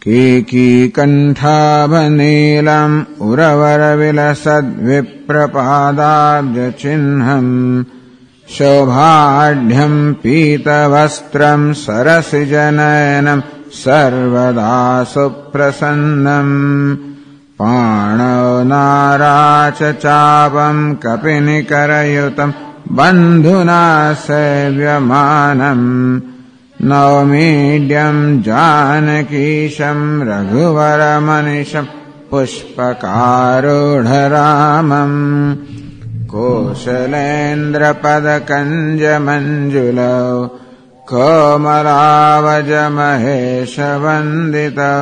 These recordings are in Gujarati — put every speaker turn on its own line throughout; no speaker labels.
कीकीकण्ठाभनीलम् उरवरविलसद्विप्रपादाब्जचिह्नम् शोभाढ्यम् पीतवस्त्रम् सरसिजनयनम् सर्वदा सुप्रसन्नम् पाणौ नाराचचापम् कपिनिकरयुतम् बन्धुना सेव्यमानम् नौमीड्यम् जानकीशम् रघुवरमनिशम् पुष्पकारूढरामम् कोशलेन्द्रपदकञ्जमञ्जुलौ कोमलावजमहेशवन्दितौ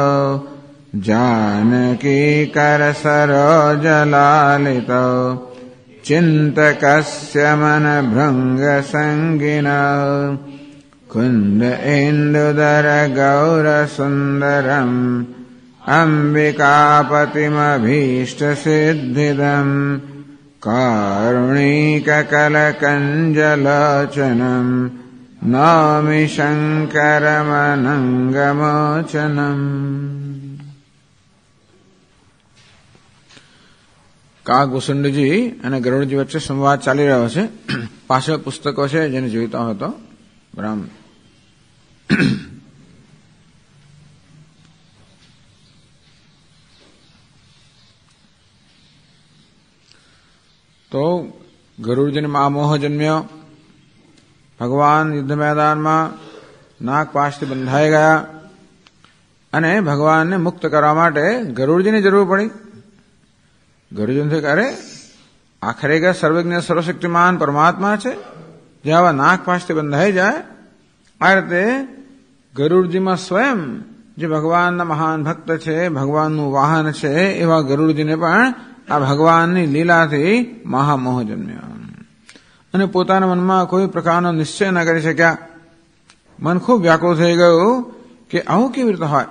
जानकीकरसरोजलालितौ चिन्तकस्य मनभृङ्गसङ्गिनौ कुन्द इन्दुदर गौरसुन्दरम् अम्बिकापतिमभीष्टसिद्धिदम् कारुणिककलकञ्जलोचनम् नौमि शङ्करमनङ्गमोचनम्। કાગભૂષણજી અને ગરુડજી વચ્ચે સંવાદ ચાલી રહ્યો છે. પાછળ પુસ્તકો છે જેને જોઈતો હતો બ્રહ્મ. તો ગરુડજીને મહામોહ જન્મ્યો. ભગવાન યુદ્ધ મેદાનમાં નાગપાશથી બંધાઈ ગયા અને ભગવાનને મુક્ત કરવા માટે ગરુડજીની જરૂર પડી. ગરુડજી કરે આખરે કે સર્વજ્ઞ સર્વશક્તિમાન પરમાત્મા છે જે આવા નાગપાશથી બંધાઈ જાય. આ રીતે ગરુડજીમાં સ્વયં જે ભગવાનના મહાન ભક્ત છે, ભગવાનનું વાહન છે, એવા ગરુડજીને પણ આ ભગવાનની લીલાથી મહામોહ જન્મ્યો અને પોતાના મનમાં કોઈ પ્રકારનો નિશ્ચય ન કરી શક્યા. મન ખૂબ વ્યાકુળ થઈ ગયું કે આવું કેવી રીતે હોય.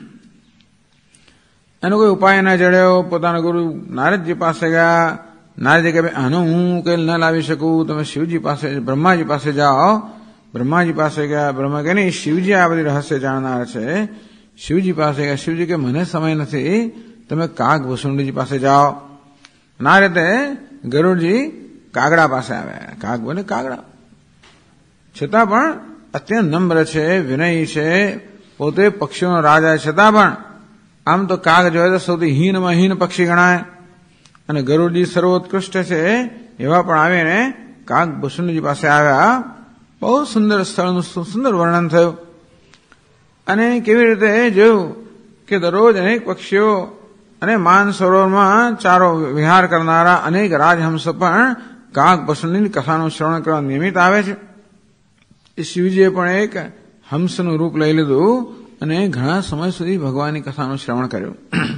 એનો કોઈ ઉપાય ન જડ્યો. પોતાના ગુરુ નારદજી પાસે ગયા. નારદજી કે આનો હું ઉકેલ ન લાવી શકું, તમે શિવજી પાસે બ્રહ્માજી પાસે જાઓ. બ્રહ્માજી પાસે ગયા. બ્રહ્મા કે નહીં, શિવજી આ બધી રહસ્ય જાણનાર છે. શિવજી પાસે ગયા. શિવજી કે મને સમય નથી, તમે કાગભૂષણજી પાસે જાઓ. ના રીતે ગરુડજી કાગડા પાસે આવ્યા. કાગ બને કાગડા, છતાં પણ અત્યંત નમ્ર છે, વિનયી છે, પોતે પક્ષીઓનો રાજા છતાં પણ આમ તો કાગ જોઈએ તો સૌથી હીનમાં હીન પક્ષી ગણાય અને ગરુડજી સર્વોત્કૃષ્ટ છે એવા પણ આવીને કાગભૂષણજી પાસે આવ્યા. બહુ સુંદર સ્થળનું સુંદર વર્ણન થયું અને કેવી રીતે જોયું કે દરરોજ અનેક પક્ષીઓ અને માનસરોવરમાં ચારો વિહાર કરનારા અનેક રાજહંસ પણ કાગભૂષણની કથાનું શ્રવણ કરવા નિયમિત આવે છે. એ શિવજીએ પણ એક હંસનું રૂપ લઈ લીધું અને ઘણા સમય સુધી ભગવાનની કથાનું શ્રવણ કર્યું.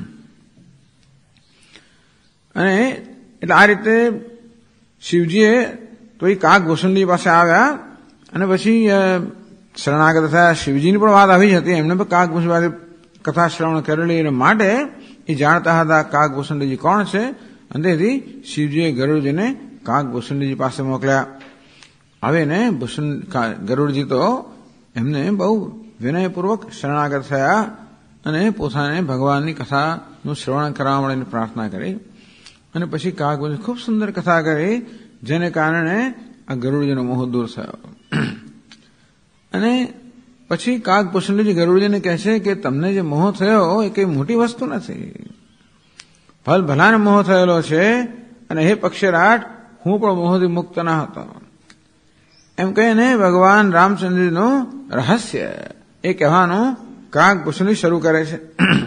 અને એટલે આ રીતે શિવજીએ તો એ કાગભૂષણજી પાસે આવ્યા અને પછી શરણાગત થયા. શિવજીની પણ વાત આવી જ હતી, એમને પણ કાગભૂષણ પાસે કથા શ્રવણ કરેલી અને માટે એ જાણતા હતા કાગભૂષણજી કોણ છે. અને તેથી શિવજીએ ગરુડજીને કાગભૂષણજી પાસે મોકલ્યા. આવીને ગરુડજી તો એમને બહુ વિનયપૂર્વક શરણાગત થયા અને પોતાને ભગવાનની કથાનું શ્રવણ કરવા માટેની પ્રાર્થના કરી. અને પછી કાગભૂષણ ખૂબ સુંદર કથા કરી જેને કારણે આ ગરુડજીનો મોહ દૂર થયો. અને પછી કાગભૂષણજી ગરુડજીને કહે છે કે તમને જે મોહ થયો એ કઈ મોટી વસ્તુ નથી, ભલાને મોહ થયેલો છે અને હે પક્ષીરાટ હું પણ મોહથી મુક્ત ન હતો. એમ કહીને ભગવાન રામચંદ્રજીનું રહસ્ય એ કહેવાનું કાગભૂષણજી શરૂ કરે છે.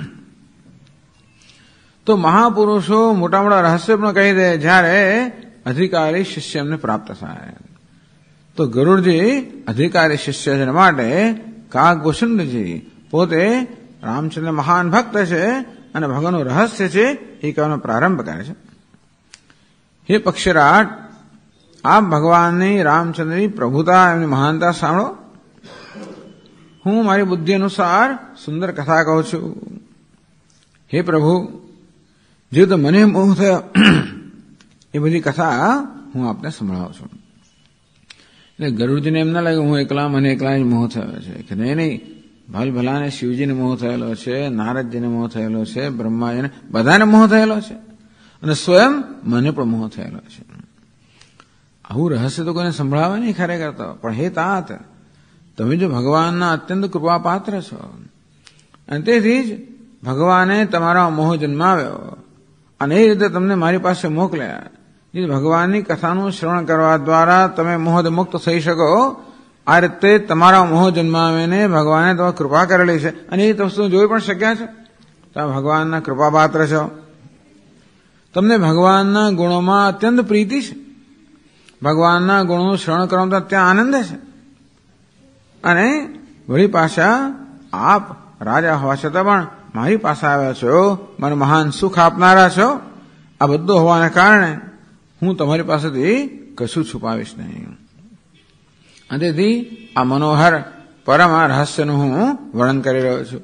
તો મહાપુરુષો મોટા મોટા રહસ્ય પણ કહી દે જ્યારે અધિકારી શિષ્ય એમને પ્રાપ્ત થાય. તો ગરુડજી અધિકારી શિષ્ય છે માટે કાગભૂષણજી પોતે રામચંદ્ર મહાન ભક્ત છે અને ભગવાનનું રહસ્ય છે એ કહેવાનો પ્રારંભ કરે છે. હે પક્ષીરાટ, આપ ભગવાનની રામચંદ્રની પ્રભુતા એમની મહાનતા સાંભળો. હું મારી બુદ્ધિ અનુસાર સુંદર કથા કહું છું. હે પ્રભુ, જે તો મને મોહ થયો એ બધી કથા હું આપને સંભળાવું છું. એટલે ગરુડજીને એમ ના લાગે હું એકલા મને એકલા જ મોહ થયો છે કે નહીં, ભલભલાને શિવજીને મોહ થયેલો છે, નારદજીને મોહ થયેલો છે, બ્રહ્માજીને, બધાને મોહ થયેલો છે અને સ્વયં મને પણ મોહ થયેલો છે. આવું રહસ્ય તો કોઈને સંભળાવે નહીં ખરેખર તો. પણ હે તાત, તમે જો ભગવાનના અત્યંત કૃપાપાત્ર છો અને તેથી જ ભગવાને તમારા મોહ જન્માવ્યો અને એ રીતે તમને મારી પાસે મોકલ્યા. ભગવાનની કથાનું શ્રવણ કરવા દ્વારા તમે મોહથી મુક્ત થઈ શકો. આ રીતે તમારા મોહ જન્માવીને ભગવાને તમે કૃપા કરેલી છે અને એ વસ્તુ જોઈ પણ શક્યા છે. તમે ભગવાનના કૃપાપાત્ર છો. તમને ભગવાનના ગુણોમાં અત્યંત પ્રીતિ છે. ભગવાનના ગુણોનું શ્રવણ કરવામાં ત્યાં આનંદ છે. અને વળી પાછા આપ રાજા હોવા છતાં પણ મારી પાસે આવ્યા છો, મને મહાન સુખ આપનારા છો. આ બધું હોવાને કારણે હું તમારી પાસેથી કશું છુપાવીશ નહીં. અને તેથી આ મનોહર પરમ રહસ્યનું હું વર્ણન કરી રહ્યો છું.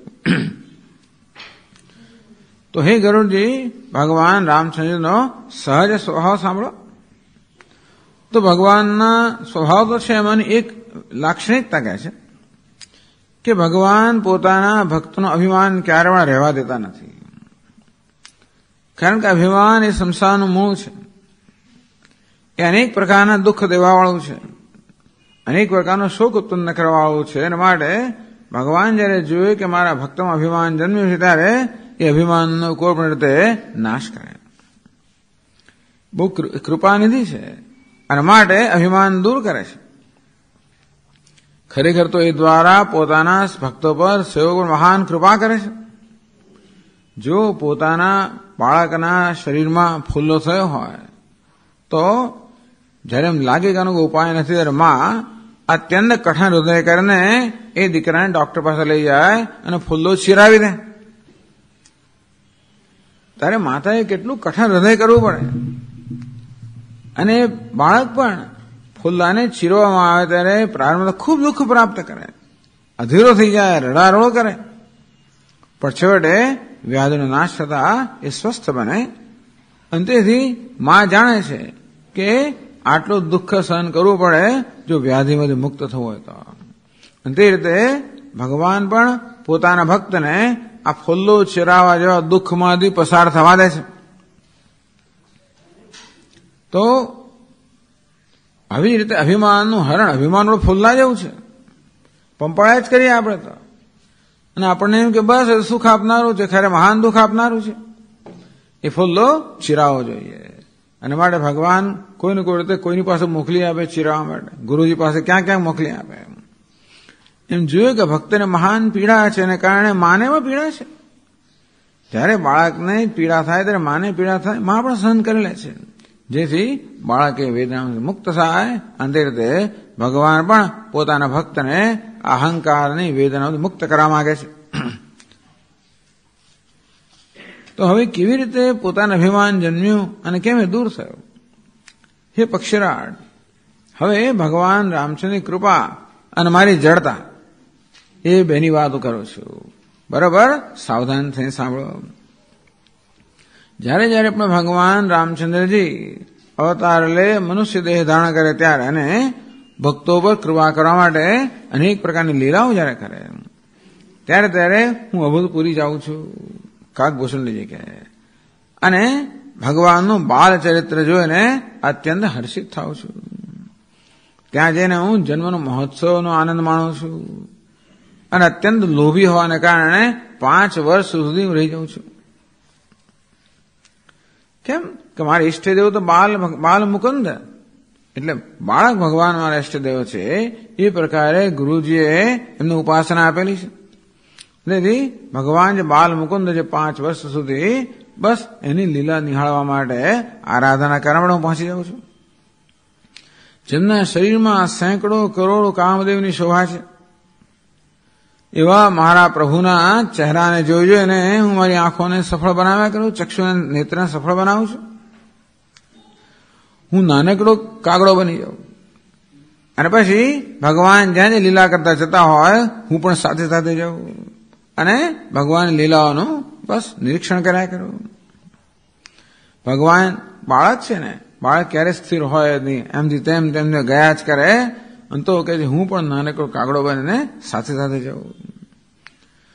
તો હે ગરુડજી, ભગવાન રામચંદ્રનો સહજ સ્વભાવ સાંભળો. તો ભગવાનના સ્વભાવ તો છે, એમાંની એક લાક્ષણિકતા કહે છે કે ભગવાન પોતાના ભક્તોનું અભિમાન ક્યારે પણ રહેવા દેતા નથી. કારણ કે અભિમાન એ સંસારનું મૂળ છે. એ અનેક પ્રકારના દુઃખ દેવાવાળું છે, અનેક પ્રકારનો શોક ઉત્પન્ન કરવાવાળું છે. એના માટે ભગવાન જયારે જોયે કે મારા ભક્તમાં અભિમાન જન્મ્યું છે ત્યારે એ અભિમાનનો કોઈ પણ રીતે નાશ કરે. બહુ કૃપાનિધિ છે અને માટે અભિમાન દૂર કરે છે. ખરેખર તો એ દ્વારા પોતાના ભક્તો પર સેવકો પર મહાન કૃપા કરે છે. જો પોતાના બાળકના શરીરમાં ફૂલ્લો થયો હોય તો જયારે એમ લાગે કે આનો ઉપાય નથી ત્યારે માં અત્યંત કઠણ હૃદય કરીને એ દીકરાને ડોક્ટર પાસે લઈ જાય અને ફૂલ્લો ચીરાવી દે. ત્યારે માતાએ કેટલું કઠણ હૃદય કરવું પડે. અને બાળક પણ ફૂલ્લાને ચીરવામાં આવે ત્યારે પ્રારંભમાં ખૂબ દુઃખ પ્રાપ્ત કરે, અધીરો થઈ જાય, રડારડો કરે. પણ છેવટે વ્યાધિનો નાશ થતા એ સ્વસ્થ બને. અને તેથી માં જાણે છે કે આટલું દુઃખ સહન કરવું પડે જો વ્યાધિમાંથી મુક્ત થવું હોય તો. અને તે રીતે ભગવાન પણ પોતાના ભક્તને આ ફૂલ્લો ચીરાવા જેવા દુઃખમાંથી પસાર થવા દે છે. તો આવી રીતે અભિમાનનું હરણ, અભિમાન ફૂલ્લા જેવું છે, પંપાળા જ કરીએ આપણે તો. અને આપણને એમ કે બસ સુખ આપનારું છે, ખરે મહાન દુઃખ આપનારું છે. એ ફૂલ્લો ચીરાવો જોઈએ. અને માટે ભગવાન કોઈને કોઈ રીતે કોઈની પાસે મોકલી આપે ચીરાવા માટે. ગુરુજી પાસે ક્યાં ક્યાં મોકલી આપે. એમ જોયું કે ભક્તને મહાન પીડા છે એને કારણે માને પણ પીડા છે. જ્યારે બાળકને પીડા થાય ત્યારે માને પીડા થાય, માં પણ સહન કરી લે છે, જેથી બાળકે વેદનામાંથી મુક્ત થાય. અને તે રીતે ભગવાન પણ પોતાના ભક્તને અહંકારની વેદનામાંથી મુક્ત કરવા માંગે છે. તો હવે કેવી રીતે પોતાનું અભિમાન જન્મ્યું અને કેમ એ દૂર થયું? હે પક્ષીરાજ, હવે ભગવાન રામચંદ્રની કૃપા અને મારી જડતા એ બેની વાતો કરું છું. બરાબર સાવધાન થઈને સાંભળો. જ્યારે જ્યારે પણ ભગવાન રામચંદ્રજી અવતાર લે, મનુષ્ય દેહ ધારણ કરે ત્યારે અને ભક્તો પર કૃપા કરવા માટે અનેક પ્રકારની લીલાઓ જ્યારે કરે ત્યારે ત્યારે હું અભૂતપૂરી જાઉં છું. કાકભૂષણજી કહે. અને ભગવાનનું બાળ ચરિત્ર જોઈને અત્યંત હર્ષિત થાઉં છું. ત્યાં જઈને હું જન્મનો મહોત્સવનો આનંદ માણું છું. અને અત્યંત લોભી હોવાને કારણે 5 વર્ષ સુધી હું રહી જાઉં છું. કેમ કે મારા ઈષ્ટદેવ તો બાલ મુકુંદ, એટલે બાળક ભગવાન મારા ઈષ્ટદેવ છે. એ પ્રકારે ગુરુજીએ એમને ઉપાસના આપેલી છે. તેથી ભગવાન જે બાલ મુકુંદ જે 5 વર્ષ સુધી બસ એની લીલા નિહાળવા માટે આરાધના કરવા માટે હું પહોંચી જાઉં છું. જેમના શરીરમાં સેંકડો કરોડો કામદેવની શોભા છે એવા મારા પ્રભુના ચહેરાને જોઈ જોઈને હું મારી આંખોને સફળ બનાવ્યા કરું, ચક્ષુને નેત્રને સફળ બનાવું છું. હું નાનકડો કાગડો બની જાઉં અને પછી ભગવાન જ્યાં લીલા કરતા જતા હોય હું પણ સાથે સાથે જાઉં અને ભગવાન લીલાઓનું બસ નિરીક્ષણ કર્યા કરું. ભગવાન બાળક છે ને, બાળક ક્યારે સ્થિર હોય નહીં, એમથી તેમને ગયા જ કરે. અને તો કે હું પણ નાનકડો કાગડો બનીને સાથે સાથે જાઉં.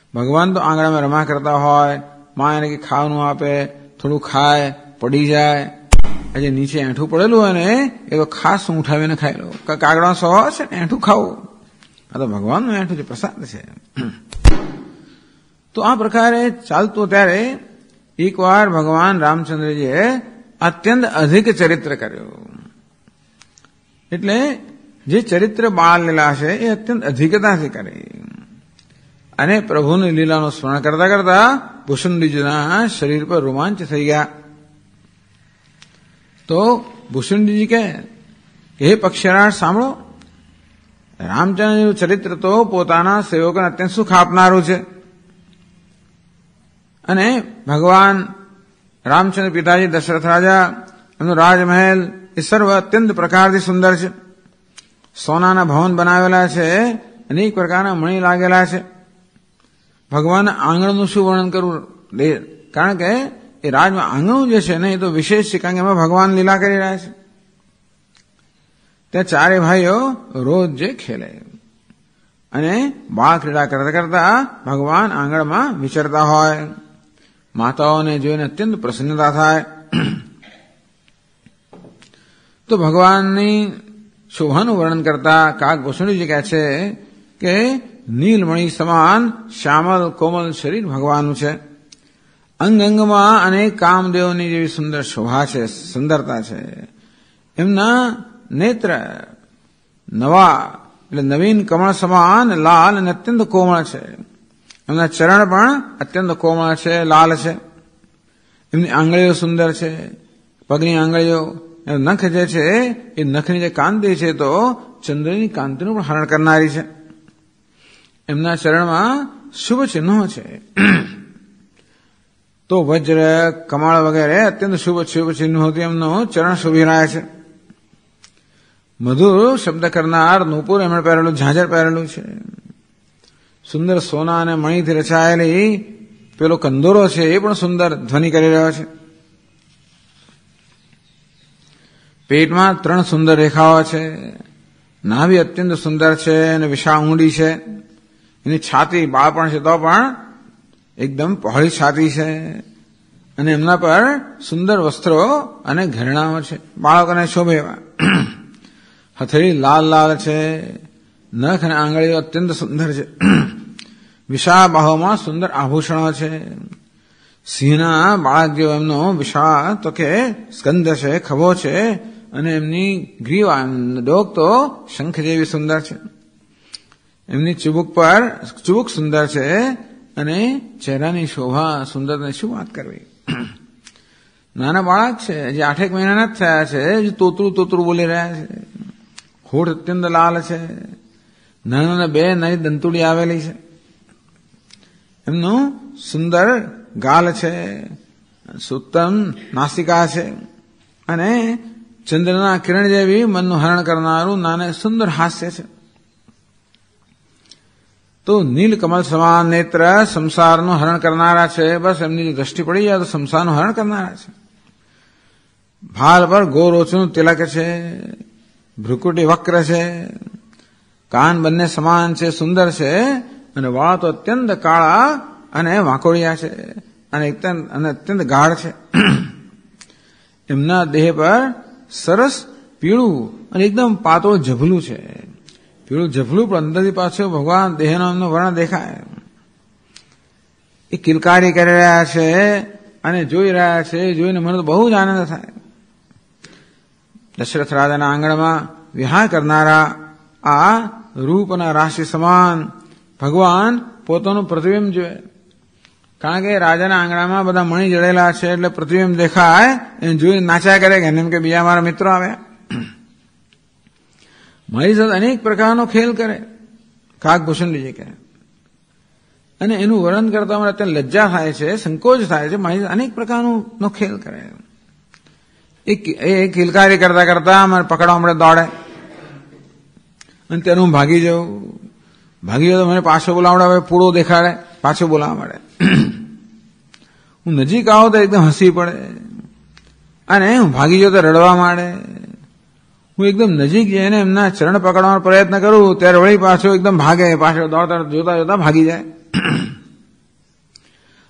ભગવાન તો આંગણામાં રમા કરતા હોય, માં એને કે ખાવાનું આપે, થોડું ખાય, પડી જાય, આજે નીચે એઠું પડેલું હોય ને એ તો ખાસ હું ઉઠાવીને ખાઈ લઉં. કાગડા સ્વભાવ છે ને એઠું ખાવું, આ તો ભગવાનનું એઠું છે, પ્રસાદ છે. તો આ પ્રકારે ચાલતું ત્યારે એકવાર ભગવાન રામચંદ્રજીએ અત્યંત અધિક ચરિત્ર કર્યું. એટલે જે ચરિત્ર બાળ લીલા છે એ અત્યંત અધિકતાથી કરી અને પ્રભુની લીલાનું સ્મરણ કરતા કરતા ભૂષુંડીજીના શરીર પર રોમાંચ થઈ ગયા. તો ભૂષુંડીજી કહે કે હે પક્ષીરાજ સાંભળો, રામચંદ્રજીનું ચરિત્ર તો પોતાના સેવકોને અત્યંત સુખ આપનારું છે અને ભગવાન રામચંદ્ર પિતાજી દશરથ રાજા એમનો રાજમહેલ એ સર્વ અત્યંત પ્રકારથી સુંદર છે. સોનાના ભવન બનાવેલા છે, અનેક પ્રકારના મણી લાગેલા છે. ભગવાનના આંગણનું શું વર્ણન કરવું, કારણ કે એ રાજમાં આંગણું જે છે ને એ તો વિશેષ છે, કારણ કે એમાં ભગવાન લીલા કરી રહ્યા છે. ત્યાં ચારે ભાઈઓ રોજ જે ખેલે અને બાળ ક્રીડા કરતા કરતા ભગવાન આંગણમાં વિચરતા હોય. માતાઓને જોઈને અત્યંત પ્રસન્નતા થાય. તો ભગવાનની શોભાનું વર્ણન કરતા કાગભૂષણજી કહે છે કે નીલમણી સમાન શ્યામલ કોમલ શરીર ભગવાનનું છે. અંગ અંગમાં અનેક કામદેવની જેવી સુંદર શોભા છે, સુંદરતા છે. એમના નેત્ર નવા એટલે નવીન કમળ સમાન લાલ અને અત્યંત કોમળ છે. એમના ચરણ પણ અત્યંત કોમળ છે, લાલ છે. એમની આંગળીઓ સુંદર છે, પગની આંગળીઓ. નખ જે છે એ નખની જે કાંતિ છે તો ચંદ્રની કાંતિનું પણ હરણ કરનારી છે. એમના ચરણમાં શુભ ચિહ્નો છે. તો વજ્ર કમળ વગેરે અત્યંત શુભ ચિહ્નોથી એમનો ચરણ શોભી રહ્યા છે. મધુર શબ્દ કરનાર નૂપુર એમણે પહેરેલું, ઝાંઝર પહેરેલું છે. સુંદર સોના અને મણીથી રચાયેલી પેલો કંદોરો છે એ પણ સુંદર ધ્વનિ કરી રહ્યો છે. પેટમાં 3 સુંદર રેખાઓ છે. નાભી અત્યંત સુંદર છે અને વિશાળ ઊંડી છે. એની છાતી બાળપણ છે તો પણ એકદમ પહોળી છાતી છે અને એમના પર સુંદર વસ્ત્રો અને ઘરેણાઓ છે, બાળકોને શોભે એવા. હથેળી લાલ લાલ છે. નખ અને આંગળીઓ અત્યંત સુંદર છે. વિશાળ બાહોમાં સુંદર આભૂષણો છે. સિંહના બાળક જેવો એમનો વિશાળ તો કે સ્કંદ છે, ખભો છે અને એમની ગ્રીવા ડોક તો શંખ જેવી સુંદર છે. એમની ચુબુક સુંદર છે અને ચહેરાની શોભા સુંદરતાની શું વાત કરવી. નાના બાળક છે, જે 8 મહિનાના જ થયા છે, જે તોતરું બોલી રહ્યા છે. હોઠ અત્યંત લાલ છે. નાના 2 નાની દંતુડી આવેલી છે. એમનું સુંદર ગાલ છે, સુત્તમ નાસિકા છે અને ચંદ્રના કિરણ જેવી મનનું હરણ કરનારું નાને સુંદર હાસ્ય છે. તો નીલકમલ સમાન નેત્ર સંસારનું હરણ કરનારા છે. બસ એમની દ્રષ્ટિ પડી જાય તો સંસારનું હરણ કરનારા છે. ભાલ પર ગોરોચનું તિલક છે. ભ્રુકુટી વક્ર છે. કાન બંને સમાન છે, સુંદર છે અને વાળ તો અત્યંત કાળા અને વાંકોડિયા છે અને અત્યંત ગાઢ છે. એમના દેહ પર સરસ પીળું અને એકદમ પાતળું જભલું છે. પીળું જભલું પણ અંદરથી પાછું ભગવાન દેહનો એમનો વર્ણ દેખાય. એ કિલકારી કરી રહ્યા છે અને જોઈ રહ્યા છે. જોઈને મને તો બહુ જ આનંદ થાય. દશરથ રાજાના આંગણમાં વિહાર કરનારા આ રૂપના રાશિ સમાન ભગવાન પોતાનું પ્રતિબિંબ જોયે. કારણ કે રાજાના આંગણામાં બધા મણી જડેલા છે એટલે પ્રતિબિંબ દેખાય એને જોઈને નાચ્યા કરે કે એમ કે બીજા મારા મિત્રો આવ્યા. મારી સાથે અનેક પ્રકારનો ખેલ કરે કાગભૂષણજી કહે અને એનું વર્ણન કરતા મને અત્યારે લજ્જા થાય છે, સંકોચ થાય છે. મારી સાથે અનેક પ્રકારનો ખેલ કરે. એ કિલકારી કરતા કરતા મને પકડવા મળે, દોડે અને તેનું હું ભાગી જાઉં. ભાગી જાઉં તો મને પાછો બોલાવડે, હવે પૂળો દેખાડે, પાછો બોલાવવા મળે. હું નજીક આવું તો એકદમ હસી પડે અને હું ભાગી જાઉં તો રડવા માંડે. હું એકદમ નજીક જઈને એમના ચરણ પકડવાનો પ્રયત્ન કરું ત્યારે વળી પાછો એકદમ ભાગે, પાછો દોડતા જોતા જોતા ભાગી જાય.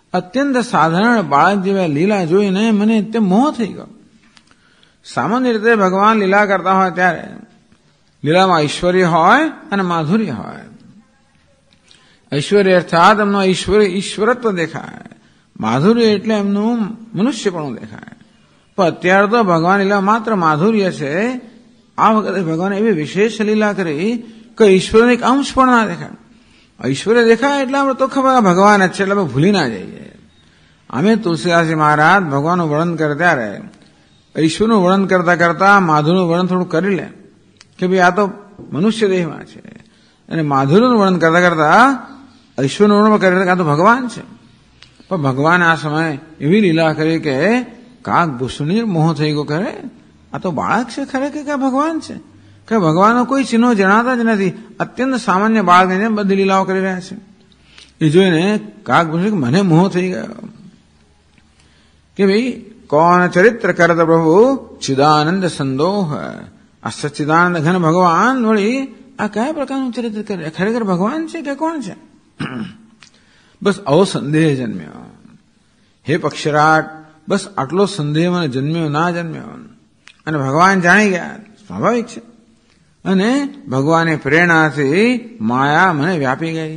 અત્યંત સાધારણ બાળક જેવા લીલા જોઈને મને તે મોહ થઈ ગયો. સામાન્ય રીતે ભગવાન લીલા કરતા હોય ત્યારે લીલામાં ઐશ્વર્ય હોય અને માધુર્ય હોય. ઐશ્વર્ય અર્થાત એમનો ઈશ્વરત્વ દેખાય, માધુર્ય એટલે એમનું મનુષ્યપણું દેખાય. પણ અત્યારે તો ભગવાન લીલા માત્ર માધુર્ય છે. આ વખતે ભગવાને એવી વિશેષ લીલા કરી કે ઈશ્વરનો એક અંશ પણ ના દેખાય. ઐશ્વર્ય દેખાય એટલે આપણે તો ખબર ભગવાન જ છે, એટલે આપણે ભૂલી ના જઈએ. અમે તુલસીદાસજી મહારાજ ભગવાનનું વર્ણન કરે ત્યારે ઈશ્વરનું વર્ણન કરતા કરતા માધુરનું વર્ણન થોડું કરી લે કે ભાઈ આ તો મનુષ્ય દેહમાં છે, અને માધુરનું વર્ણન કરતા કરતા ઈશ્વરનું વર્ણન કરે આ તો ભગવાન છે. પણ ભગવાને આ સમયે એવી લીલા કરી કે કાક ભૂષણી મોહ થઈ ગયો. કરે આ તો બાળક છે ખરેખર કે ભગવાન છે, કે ભગવાનનો કોઈ ચિહ્નો જણાતા જ નથી. અત્યંત સામાન્ય બાળકને જેમ બધી લીલાઓ કરી રહ્યા છે. એ જોઈને કાક ભૂષણ મને મોહ થઈ ગયો કે ભાઈ કોણ ચરિત્ર કરત પ્રભુ ચિદાનંદ સંદોહ. આ સચ્ચિદાનંદ ઘન ભગવાન વળી આ કયા પ્રકારનું ચરિત્ર કરે? ખરેખર ભગવાન છે કે કોણ છે? બસ આવો સંદેહ જન્મ્યો. હે પક્ષરાટ, બસ આટલો સંદેહ મને જન્મ્યો ના જન્મ્યો. અને ભગવાન જાણી ગયા, સ્વાભાવિક છે. અને ભગવાને પ્રેરણાથી માયા મને વ્યાપી ગઈ.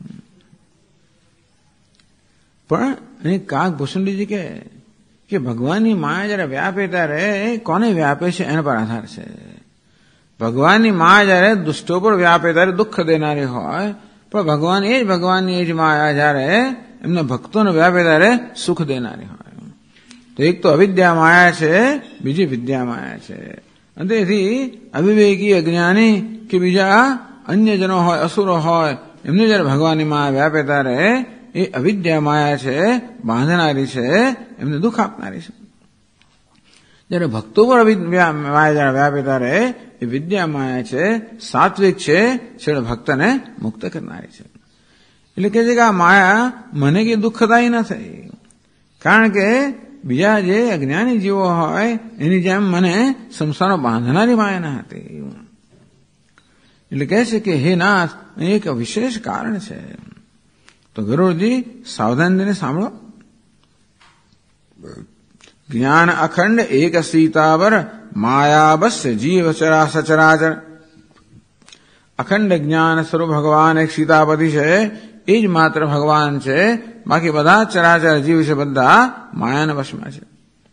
પણ અહીં કાક ભૂષણજી કે ભગવાનની માયા જયારે વ્યાપે ત્યારે કોને વ્યાપે છે એના પર આધાર છે. ભગવાનની માયા જયારે દુષ્ટો પર વ્યાપે ત્યારે દુઃખ દેનારી હોય, પણ ભગવાન એ જ ભગવાનની એ જ માયા જયારે એમના ભક્તોને વ્યાપે ત્યારે સુખ દેનારી હોય. તો એક તો અવિદ્યા માયા છે, બીજી વિદ્યા માયા છે. અને તેથી અવિવેકી અજ્ઞાની કે બીજા અન્યજનો હોય, અસુરો હોય, એમને જયારે ભગવાનની માયા વ્યાપે ત્યારે એ અવિદ્યા માયા છે, બાંધનારી છે, એમને દુઃખ આપનારી છે. જયારે ભક્તો પર માયા જયારે વ્યાપે ત્યારે એ વિદ્યા માયા છે, સાત્વિક છે, છેલ્લે ભક્તને મુક્ત કરનારી છે. એટલે કે છે કે આ માયા મને કે દુઃખદાયી ન થઈ, કારણ કે બીજા જે અજ્ઞાની જીવો હોય એની જેમ મને સંસારમાં બાંધનારી માયા ન હતી. એટલે કહે છે કે હે નાથ, એક વિશેષ કારણ છે. તો ગરુડજી સાવધાનીને સાંભળો. જ્ઞાન અખંડ એક સીતાવર માયા બસ જીવ ચરા સચરાચર. અખંડ જ્ઞાન સ્વરૂપ ભગવાન એક સીતાપતિ છે, એ જ માત્ર ભગવાન છે. બાકી બધા ચરાચર જીવ છે, બધા માયાના વશમાં છે.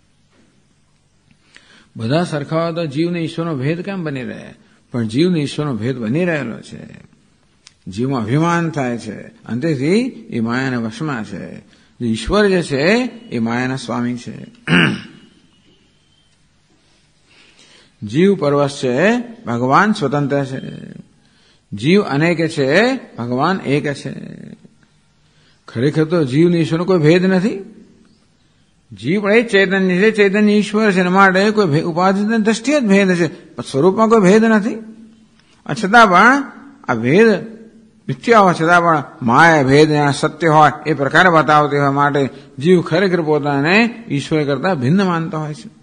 બધા સરખા હોય તો જીવને ઈશ્વરનો ભેદ કેમ બની રહે? પણ જીવને ઈશ્વરનો ભેદ બની રહેલો છે. જીવમાં અભિમાન થાય છે, અને તેથી એ માયાના વશમાં છે. ઈશ્વર જે છે એ માયાના સ્વામી છે. જીવ પરવશ છે, ભગવાન સ્વતંત્ર છે. જીવ અનેક છે, ભગવાન એક છે. ખરેખર તો જીવને ઈશ્વરનો કોઈ ભેદ નથી. જીવ પણ એ ચૈતન્ય છે, ચૈતન્ય ઈશ્વર છે. માટે કોઈ ઉપાધિની દ્રષ્ટિએ જ ભેદ છે, સ્વરૂપમાં કોઈ ભેદ નથી. છતાં પણ આ ભેદ મિથ્યા હોવા છતાં પણ માયા ભેદ સત્ય હોય એ પ્રકારે બતાવતી હોય માટે જીવ ખરેખર પોતાને ઈશ્વર કરતા ભિન્ન માનતો હોય છે.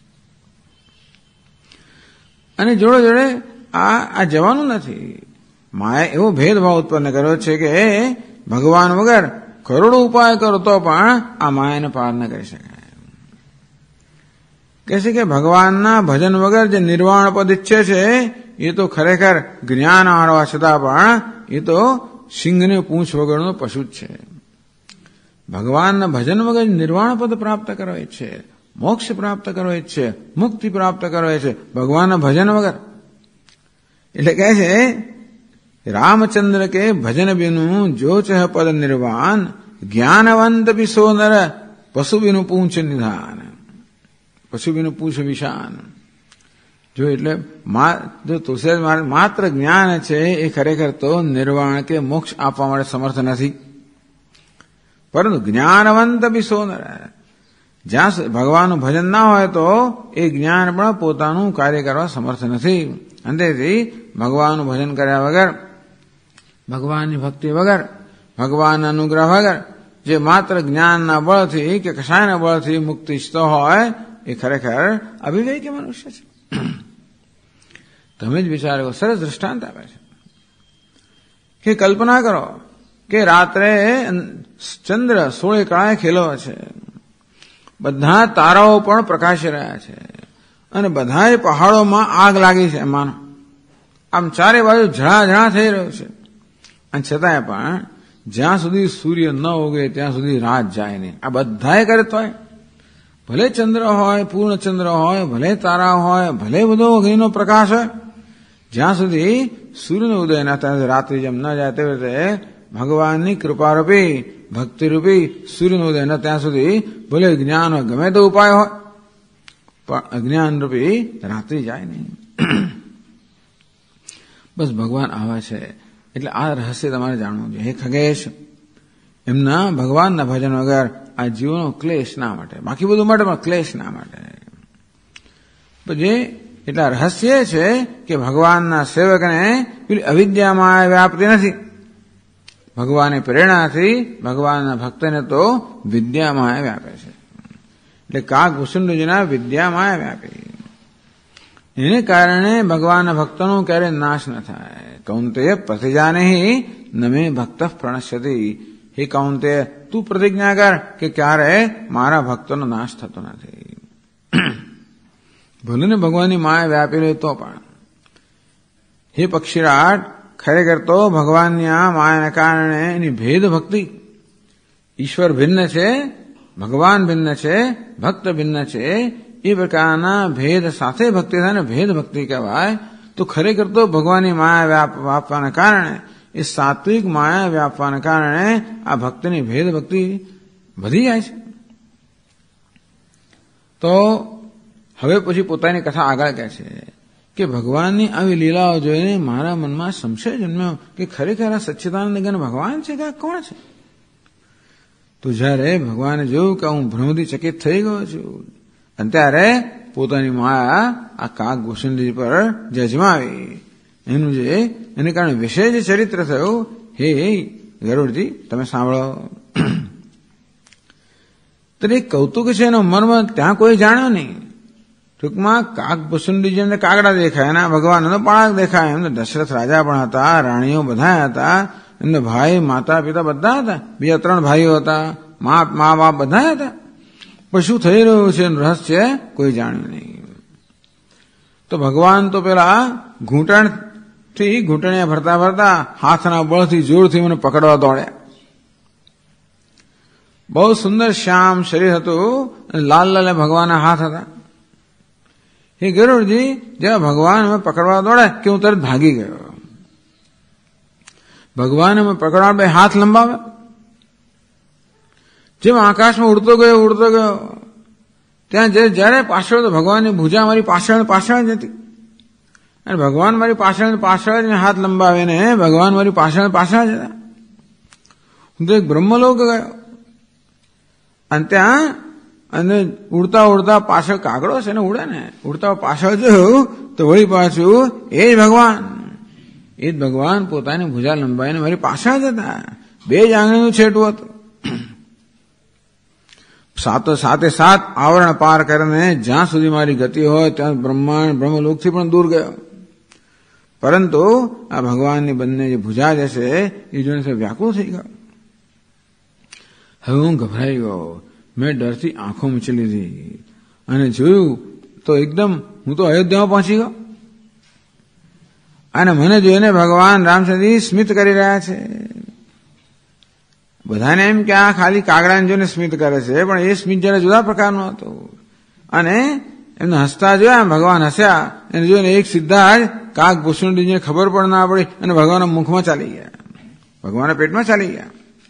અને જોડે જોડે આ જવાનું નથી. માયા એવો ભેદભાવ ઉત્પન્ન કર્યો છે કે ભગવાન વગર કરોડો ઉપાય કરો તો પણ આ માયાને પાર ન કરી શકાય. કહે છે કે ભગવાનના ભજન વગર જે નિર્વાણ પદ ઈચ્છે છે એ તો ખરેખર જ્ઞાન હારવા છતાં પણ એ તો સિંહને પૂંછ વગરનો પશુ જ છે. ભગવાનના ભજન વગર નિર્વાણ પદ પ્રાપ્ત કરવા ઈચ્છે, મોક્ષ પ્રાપ્ત કરવા ઈચ્છે, મુક્તિ પ્રાપ્ત કરવા ઈચ્છે, ભગવાનના ભજન વગર. એટલે કહે છે રામચંદ્ર કે ભજન બિનું જો ચહ પદ નિર્વાણ, જ્ઞાનવંત બિસો નર પશુ બિનું પૂંછ નિધાન. પશુ બિનું પૂંછ વિશાન. જો એટલે જો તુલસીદાસ માત્ર જ્ઞાન છે એ ખરેખર તો નિર્વાણ કે મોક્ષ આપવા માટે સમર્થ નથી. પરંતુ જ્ઞાનવંત બી સોનર, જ્યાં ભગવાનનું ભજન ના હોય તો એ જ્ઞાન પણ પોતાનું કાર્ય કરવા સમર્થ નથી. અંતેથી ભગવાનનું ભજન કર્યા વગર, ભગવાનની ભક્તિ વગર, ભગવાનના અનુગ્રહ વગર જે માત્ર જ્ઞાનના બળથી કે કશાયના બળથી મુક્તિ ઈચ્છતો હોય એ ખરેખર અવિવેકી મનુષ્ય છે. તમે જ વિચારો. સરસ દ્રષ્ટાંત આપે છે કે કલ્પના કરો કે રાત્રે ચંદ્ર 16 કળાએ ખેલો છે, બધા તારાઓ પણ પ્રકાશી રહ્યા છે અને બધાય પહાડોમાં આગ લાગી છે. માનો આમ ચારે બાજુ ઝળાઝળા થઈ રહ્યું છે અને છતાંય પણ જ્યાં સુધી સૂર્ય ન ઉગે ત્યાં સુધી રાત જાય નહીં. આ બધાએ કરે તોય ભલે ચંદ્ર હોય, પૂર્ણ ચંદ્ર હોય, ભલે તારા હોય, ભલે બધો અગ્નિનો પ્રકાશ હોય, જ્યાં સુધી સૂર્યનો ઉદય ના થાય, રાત્રિ જેમ ન જાય તેવી રીતે ભગવાનની કૃપારૂપી ભક્તિરૂપી સૂર્યનો ઉદય ન ત્યાં સુધી ભલે જ્ઞાન હોય, ગમે તે ઉપાય હોય, પણ અજ્ઞાનરૂપી રાત્રિ જાય નહીં. બસ ભગવાન આવે છે એટલે આ રહસ્ય તમારે જાણવું જોઈએ. હે ખગેશ, એમના ભગવાનના ભજન વગર આ જીવનો ક્લેશ ના માટે, બાકી બધું માટે પણ ક્લેશ ના માટે. જે એટલા રહસ્ય છે કે ભગવાનના સેવકને પેલી અવિદ્યામાં વ્યાપતી નથી. ભગવાનની પ્રેરણાથી ભગવાનના ભક્તને તો વિદ્યામાં વ્યાપે છે. એટલે કાગભૂષણજીના વિદ્યામાં વ્યાપી. એને કારણે ભગવાનના ભક્તનો ક્યારે નાશ ન થાય. કૌંતેય પ્રતિજાને નમે ભક્ત પ્રણશ્યતિ. હે કૌંતેય, તું પ્રતિજ્ઞા કર કે ક્યારે મારા ભક્તનો નાશ થતો નથી. ભલે ને ભગવાનની માયા વ્યાપી રહે તો પણ. હે પક્ષીરાટ, ખરેખર તો ભગવાનની આ માયાને કારણે એની ભેદ ભક્તિ, ઈશ્વર ભિન્ન છે, ભગવાન ભિન્ન છે, ભક્ત ભિન્ન છે, એ પ્રકારના ભેદ સાથે ભક્તિ થાય ને ભેદ ભક્તિ કહેવાય. તો ખરેખર તો ભગવાનની માયા વ્યાપવાના કારણે, એ સાત્વિક માયા વ્યાપવાના કારણે આ ભક્તની ભેદ ભક્તિ વધી જાય છે. તો હવે પછી પોતાની કથા આગળ કહે છે કે ભગવાનની આવી લીલાઓ જોઈને મારા મનમાં સંશય જન્મ્યો કે ખરેખર આ સચ્ચિદાનંદ ઘન ભગવાન છે કે કોણ છે. તો જ્યારે ભગવાને જોયું કે હું ભ્રમથી ચકિત થઈ ગયો છું, અને ત્યારે પોતાની માયા આ કાગભૂષણજી પર જે અજમાવી, એનું જે એને કારણે વિશેષ જે ચરિત્ર થયું, હે ગરુડજી તમે સાંભળો. તો એક કૌતુક છે, એનો મર્મ ત્યાં કોઈ જાણ્યો નહીં. ટૂંકમાં કાગભૂષણજી જેમને કાગડા દેખાય, એના ભગવાનનો પાળક દેખાય. એમને દશરથ રાજા પણ હતા, રાણીઓ બધા હતા, એમને ભાઈ માતા પિતા બધા હતા, 2-3 ભાઈઓ હતા, મા બાપ બધા હતા. પણ શું થઈ રહ્યું છે એનું રહસ્ય કોઈ જાણ્યું નહીં. તો ભગવાન તો પેલા ઘૂંટણિયા ભરતા ભરતા હાથના બળથી જોરથી મને પકડવા દોડ્યા. બહુ સુંદર શ્યામ શરીર હતું, લાલ લાલ ભગવાનના હાથ હતા. હે ગરુડજી, જેવા ભગવાન અમે પકડવા દોડ્યા કે હું તરત ભાગી ગયો. ભગવાન અમે પકડવા બે હાથ લંબાવે, જેમ આકાશમાં ઉડતો ગયો ત્યાં જયારે પાછળ તો ભગવાનની ભુજા મારી પાછળ જ હતી, અને ભગવાન મારી પાછળ જ હાથ લંબાવીને ભગવાન મારી પાછળ જ હતા. હું તો એક બ્રહ્મલોક ગયો, અને ત્યાં અને ઉડતા ઉડતા પાછળ કાગડો છે ને ઉડે ને, ઉડતા પાછળ જોયું તો વળી પાછું એ જ ભગવાન પોતાની ભુજા લંબાઈને મારી પાછળ જ હતા. 2 જ આંગળીનું છેટું હતું. સાતે સાત આવરણ પાર કરીને જ્યાં સુધી મારી ગતિ હોય ત્યાં બ્રહ્મલોકથી પણ દૂર ગયો. પરંતુ આ ભગવાનની બંને જે ભુજા જે છે એ જોઈને વ્યાકુળ થઈ ગયો. હવે હું ગભરાઈ ગયો. મેં ડરથી આંખો મીચી લીધી અને જોયું તો એકદમ હું તો અયોધ્યામાં પહોંચી ગયો. અને મને જોઈને ભગવાન રામચંદ્રજી સ્મિત કરી રહ્યા છે. બધાને એમ કે આ ખાલી કાગડાને જોઈને સ્મિત કરે છે, પણ એ સ્મિત જરા જુદા પ્રકારનું હતું. અને એમને હસતા જોયા, ભગવાન હસ્યા, એને જોઈને એક સીધા જ કાગભૂષણજીને ખબર પણ ના પડી અને ભગવાનના મુખમાં ચાલી ગયા, ભગવાનના પેટમાં ચાલી ગયા.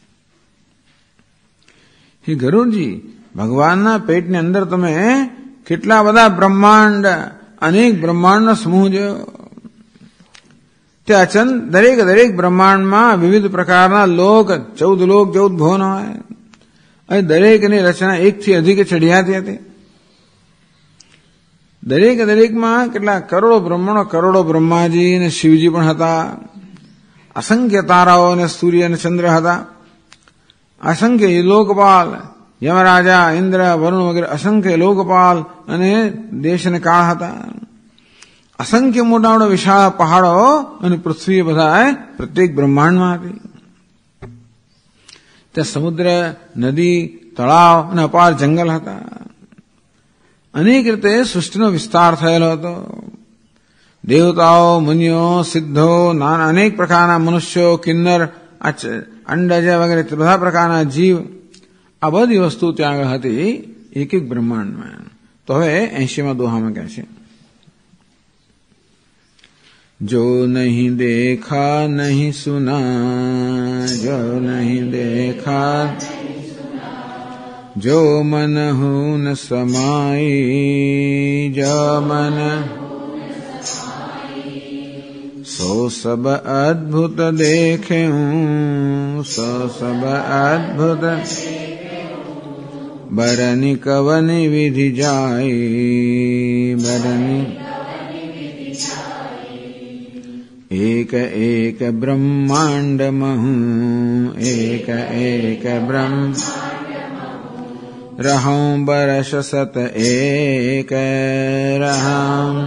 હે ગરુડજી, ભગવાનના પેટની અંદર તમે કેટલા બધા બ્રહ્માંડ, અનેક બ્રહ્માંડનો સમૂહ જોયો. ત્યાં દરેક બ્રહ્માંડમાં વિવિધ પ્રકારના લોક, 14 ભુવન હોય, અને દરેકની રચના 1 થી અધિક ચઢિયાતી હતી. દરેકમાં કેટલા કરોડો બ્રહ્માજી અને શિવજી પણ હતા. અસંખ્ય તારાઓ અને સૂર્ય અને ચંદ્ર હતા. અસંખ્ય લોકપાલ, યમરાજા, ઇન્દ્ર, વરુણ વગેરે અસંખ્ય લોકપાલ અને દેશ અને કાળ હતા. અસંખ્ય મોટા મોટા વિશાળ પહાડો અને પૃથ્વી બધા પ્રત્યેક બ્રહ્માંડમાં હતી. ત્યાં સમુદ્ર, નદી, તળાવ અને અપાર જંગલ હતા. અનેક રીતે સૃષ્ટિનો વિસ્તાર થયેલો હતો. દેવતાઓ, મુનિઓ, સિદ્ધો, અનેક પ્રકારના મનુષ્યો, કિન્નર, અંડજ વગેરે બધા પ્રકારના જીવ, આ બધી વસ્તુ ત્યાં આગળ હતી એક એક બ્રહ્માંડમાં. તો હવે 80મા દોહામાં કહે છે, जो नहीं देखा नहीं सुना, जो नहीं देखा जो मन हूं न समाई, जो मन सो सब अद्भुत देखे हूँ, सो सब अद्भुत बरनी कवनि विधि जाई, बरनी एक एक ब्रह्मांड महूं, एक एक ब्रह्म रहूं बरस सत एक रहूं,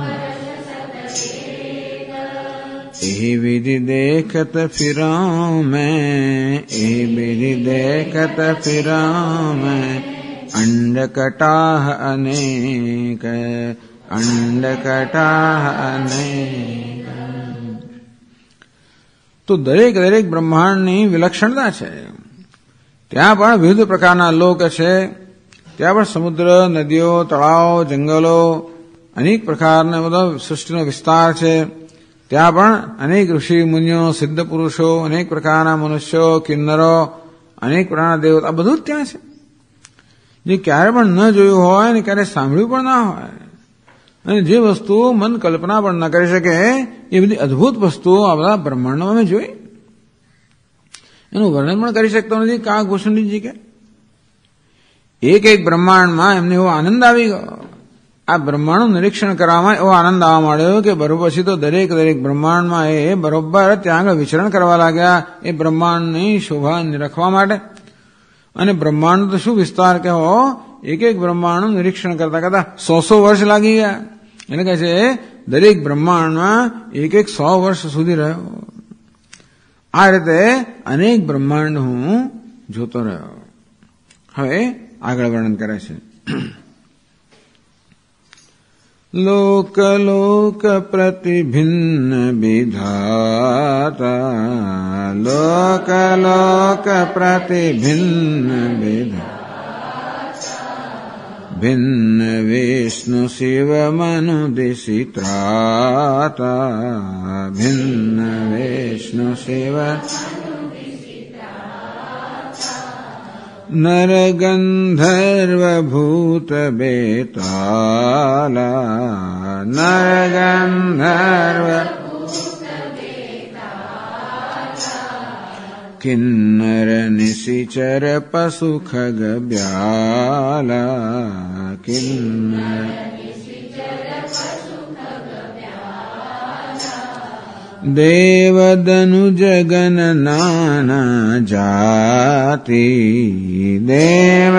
यही विधि देखत फिरां मैं, यही विधि देखत फिरां मैं, अंड कटाह अनेक, अंड कटाह अनेक. તો દરેક દરેક બ્રહ્માંડની વિલક્ષણતા છે. ત્યાં પણ વિવિધ પ્રકારના લોક છે. ત્યાં પણ સમુદ્ર, નદીઓ, તળાવ, જંગલો, અનેક પ્રકારના બધા સૃષ્ટિનો વિસ્તાર છે. ત્યાં પણ અનેક ઋષિ મુનિઓ, સિદ્ધ પુરુષો, અનેક પ્રકારના મનુષ્યો, કિન્નરો, અનેક પ્રકારના દેવતા, બધું જ ત્યાં છે. જે ક્યારે પણ ન જોયું હોય ને ક્યારે સાંભળ્યું પણ ના હોય, અને જે વસ્તુ મન કલ્પના પણ ન કરી શકે એ બધી અદભુત વસ્તુઓ આ બધા બ્રહ્માંડમાં અમે જોઈ. એનું વર્ણન પણ કરી શકતો નથી કાકભૂષણજી કે એક એક બ્રહ્માંડમાં એમને એવો આનંદ આવી ગયો. આ બ્રહ્માંડનું નિરીક્ષણ કરવામાં એવો આનંદ આવવા માંડ્યો કે બરોબર પછી તો દરેક દરેક બ્રહ્માંડમાં એ બરોબર ત્યાં આગળ વિચરણ કરવા લાગ્યા એ બ્રહ્માંડની શોભા નિરખવા માટે. અને બ્રહ્માંડ તો શું વિસ્તાર કહેવો, એક એક બ્રહ્માંડનું નિરીક્ષણ કરતા કરતા 100 વર્ષ લાગી ગયા. એટલે કહે છે દરેક બ્રહ્માંડમાં એક એક 100 વર્ષ સુધી રહ્યો. આ રીતે અનેક બ્રહ્માંડ હું જોતો રહ્યો. હવે આગળ વર્ણન કરે છે. લોક લોક પ્રતિભિન્ન વિધાતા, લોક લોક પ્રતિભિન્ન વિધાતા, भिन्न विष्णु शिव मनु दिशित्राता, भिन्न विष्णु शिव नर गंधर्व भूत बेताला, नर गंधर्व किन्नर निशिचर पशु खग ब्याला, किन्नर देव दनुज गण नाना जाति, देव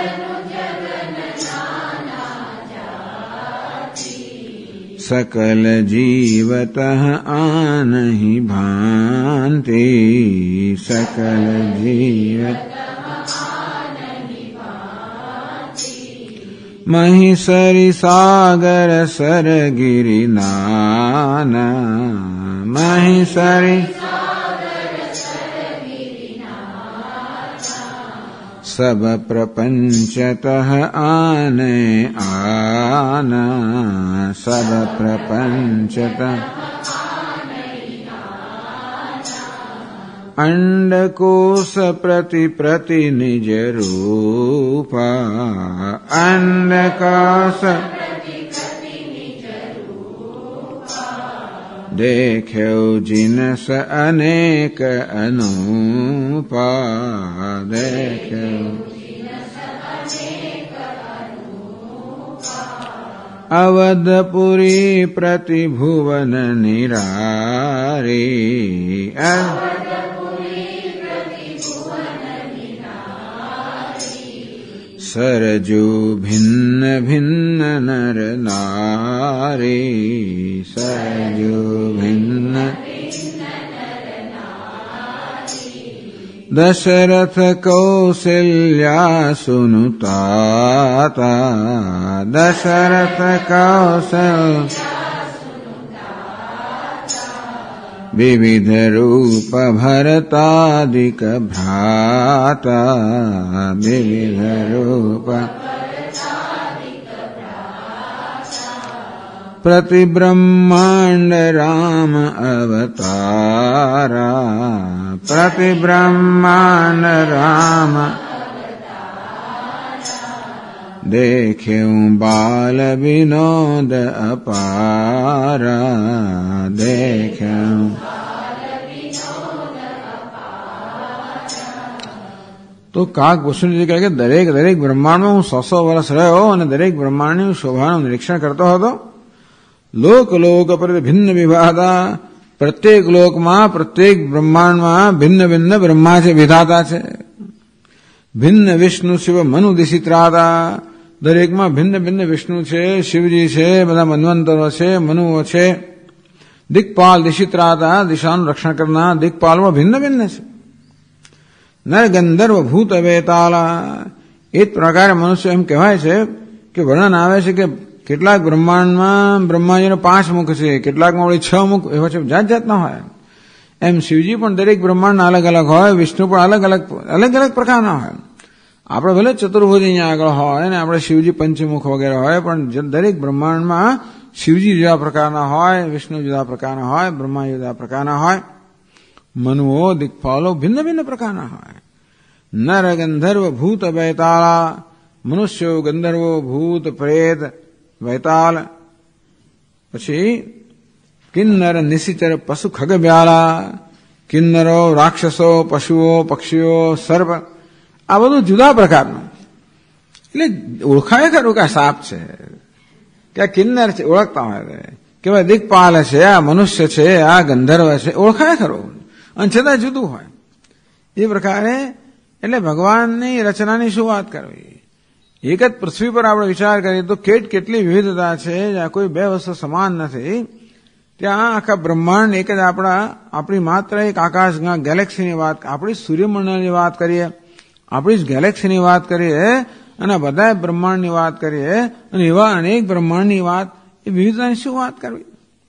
सकल जीवतः आनहि भान्ति, सकल जीवत महिषरि सागर सर गिरि नाना, महिषरि सब प्रपंचतः आने आना, सब प्रपंचतः अंडकोश प्रति प्रति निज रूपा, अंडकोश देख्यो जिनस अनेक अनूपा, देख्यो अवधपुरी प्रतिभुवन निरारी, सरजू भिन्न भिन्न नर नारी, सरजू भिन्न દશરથ કૌશલ્યા સુનુતાતા દશરથ કૌશલ્યા વિવિધ રૂપ ભરતાદિક ભ્રાતા વિવિધ રૂપ પ્રતિબ્રહ્માંડ રામ અવતારા પ્રતિબ્રહ્માંડ રામ દેખ્યું બાલ વિનોદ અપારા દેખ્યું તો કાક ભૂષણજી કહે કે દરેક બ્રહ્માંડમાં હું 100 વર્ષ રહ્યો અને દરેક બ્રહ્માંડની શોભાનું નિરીક્ષણ કરતો હતો. લોક પર ભિન્ન વિભાગા પ્રત્યેક લોકમાં પ્રત્યેક બ્રહ્માંડમાં ભિન્ન ભિન્ન બ્રહ્મા છે, વિધાતા છે. ભિન્ન વિષ્ણુ શિવ મનુ દિશિત્રાતા દરેકમાં ભિન્ન ભિન્ન વિષ્ણુ છે, શિવજી છે, બધા મન્વંતરો છે, મનુઓ છે. દિક્પાલ દિશિત્રાતા દિશાનું રક્ષણ કરનાર દિક્પાલમાં ભિન્ન ભિન્ન છે. નર ગંધર્વ ભૂત વેતાલા એ જ પ્રકારે મનુષ્ય એમ કહેવાય છે કે વર્ણન આવે છે કે કેટલાક બ્રહ્માંડમાં બ્રહ્માજીનો 5 મુખ છે, કેટલાકમાં વળી 6 મુખ એવા છે, જાત જાતના હોય. એમ શિવજી પણ દરેક બ્રહ્માંડના અલગ અલગ હોય, વિષ્ણુ પણ અલગ અલગ પ્રકારના હોય. આપણે ભલે ચતુર્ભુજ અહીંયા આગળ હોય ને આપણે શિવજી પંચમુખ વગેરે હોય, પણ દરેક બ્રહ્માંડમાં શિવજી જુદા પ્રકારના હોય, વિષ્ણુ જુદા પ્રકારના હોય, બ્રહ્મા જુદા પ્રકારના હોય, મનુઓ દિક્પાલો ભિન્ન ભિન્ન પ્રકારના હોય. નર ગંધર્વ ભૂત વૈતાળા મનુષ્યો ગંધર્વો ભૂત પ્રેત વૈતાલ પછી કિન્નર નિશિચર પશુ ખગબ્યાલા કિન્નરો રાક્ષસો પશુઓ પક્ષીઓ સર્પ આ બધું જુદા પ્રકારનું. એટલે ઓળખાય ખરું કે આ સાપ છે કે આ કિન્નર છે, ઓળખતા હોય કે ભાઈ દિક્પાલ છે, આ મનુષ્ય છે, આ ગંધર્વ છે, ઓળખાય ખરું અને છતાં જુદું હોય. એ પ્રકારે એટલે ભગવાનની રચનાની શું વાત કરવી. એક જ પૃથ્વી પર આપણે વિચાર કરીએ તો કેટલી વિવિધતા છે, જ્યાં કોઈ બે વસ્તુ સમાન નથી. ત્યાં આખા બ્રહ્માંડ એક જ આપણી માત્ર એક આકાશ ગેલેક્સીની વાત, આપણી સૂર્યમંડળની વાત કરીએ, આપણી જ ગેલેક્સીની વાત કરીએ અને બધા બ્રહ્માંડની વાત કરીએ અને એવા અનેક બ્રહ્માંડની વાત, એ વિવિધતાની શું વાત કરવી.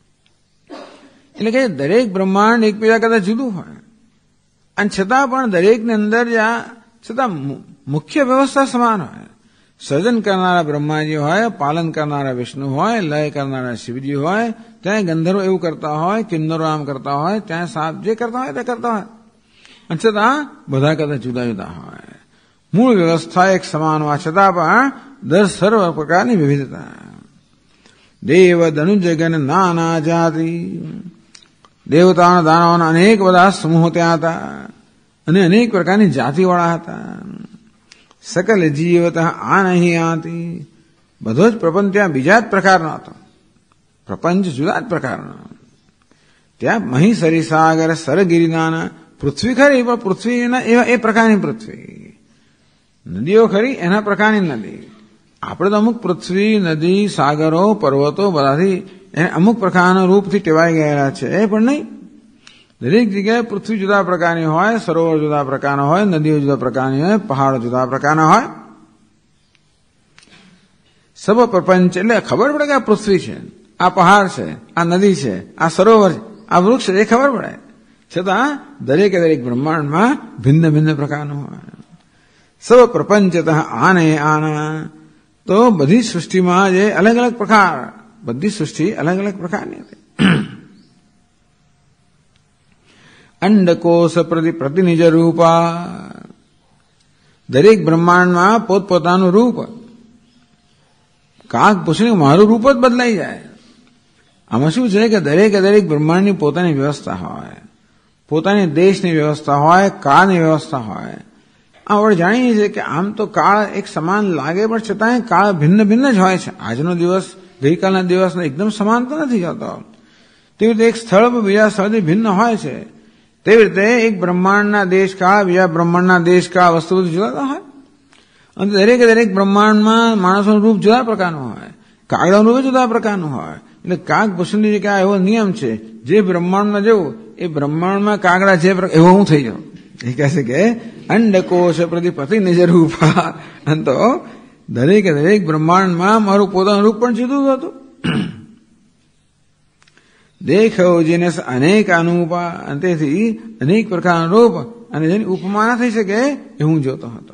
એટલે કે દરેક બ્રહ્માંડ એકબીજા કરતા જુદું હોય અને છતાં પણ દરેકની અંદર છતાં મુખ્ય વ્યવસ્થા સમાન હોય. સર્જન કરનારા બ્રહ્માજી હોય, પાલન કરનારા વિષ્ણુ હોય, લય કરનારા શિવજી હોય, ત્યાં ગંધર્વ એવું કરતા હોય, કિન્નરો આમ કરતા હોય, ત્યાં સાપ જે કરતા હોય તે કરતા હોય અને છતાં બધા કરતા જુદા જુદા હોય. મૂળ વ્યવસ્થા એક સમાન હોવા છતાં પણ સર્વ પ્રકારની વિવિધતા. દેવ ધનુજગન નાના જાતિ દેવતાઓના દાનવોના અનેક બધા સમૂહો ત્યાં હતા અને અનેક પ્રકારની જાતિવાળા હતા. સકલ જીવત આ નહીં આતી બધો જ પ્રપંચ ત્યાં બીજા જ પ્રકારનો હતો. પ્રપંચ જુદા જ પ્રકારનો. ત્યાં મહીસરી સાગર સરગિરિનાના પૃથ્વી ખરી પણ પૃથ્વીના એ પ્રકારની પૃથ્વી, નદીઓ ખરી એના પ્રકારની નદી. આપણે તો અમુક પૃથ્વી નદી સાગરો પર્વતો બધાથી અમુક પ્રકારના રૂપથી ટેવાઈ ગયેલા છે, પણ નહીં. દરેક જગ્યાએ પૃથ્વી જુદા પ્રકારની હોય, સરોવર જુદા પ્રકારના હોય, નદીઓ જુદા પ્રકારની હોય, પહાડો જુદા પ્રકારના હોય. સબ પ્રપંચ એટલે ખબર પડે કે આ પૃથ્વી છે, આ પહાડ છે, આ નદી છે, આ સરોવર છે, આ વૃક્ષ છે, એ ખબર પડે. છતાં દરેક બ્રહ્માંડમાં ભિન્ન ભિન્ન પ્રકારનું હોય. સબ પ્રપંચતઃ આને આના તો બધી સૃષ્ટિમાં જે અલગ અલગ પ્રકાર, બધી સૃષ્ટિ અલગ અલગ પ્રકારની હતી. અંડકોશ પ્રતિનિજ રૂપા દરેક બ્રહ્માંડમાં પોતપોતાનું રૂપ. કાક પૂછે મારું રૂપ જ બદલાઈ જાય. આમાં શું છે કે દરેક બ્રહ્માંડની પોતાની વ્યવસ્થા હોય, પોતાની દેશની વ્યવસ્થા હોય, કાળની વ્યવસ્થા હોય. આપણે જાણીએ છીએ કે આમ તો કાળ એક સમાન લાગે પણ છતાંય કાળ ભિન્ન ભિન્ન જ હોય છે. આજનો દિવસ ગઈકાલના દિવસનો એકદમ સમાન તો નથી જતો. તેવી રીતે એક સ્થળ બીજા સ્થળથી ભિન્ન હોય છે. તેવી રીતે એક બ્રહ્માંડના દેશકાળ બીજા બ્રહ્માંડના દેશકાળ વસ્તુ બધું જુદા હોય અને દરેક બ્રહ્માંડમાં માણસોનું રૂપ જુદા પ્રકારનું હોય, કાગડાનું રૂપ જુદા પ્રકારનું હોય. એટલે કાગ ભૂષણની જગ્યાએ એવો નિયમ છે, જે બ્રહ્માંડમાં જવું એ બ્રહ્માંડમાં કાગડા જે એવો હું થઈ જાઉં, એ કહે છે કે અંડકોશ પ્રતિપતિ નિજ રૂપા. અને તો દરેકે દરેક બ્રહ્માંડમાં મારું પોતાનું રૂપ પણ જુદું હતું. દેખો જેને અનેક અનુપા, અને તેથી અનેક પ્રકારનું રૂપ અને જેની ઉપમા ના થઈ શકે એ હું જોતો હતો.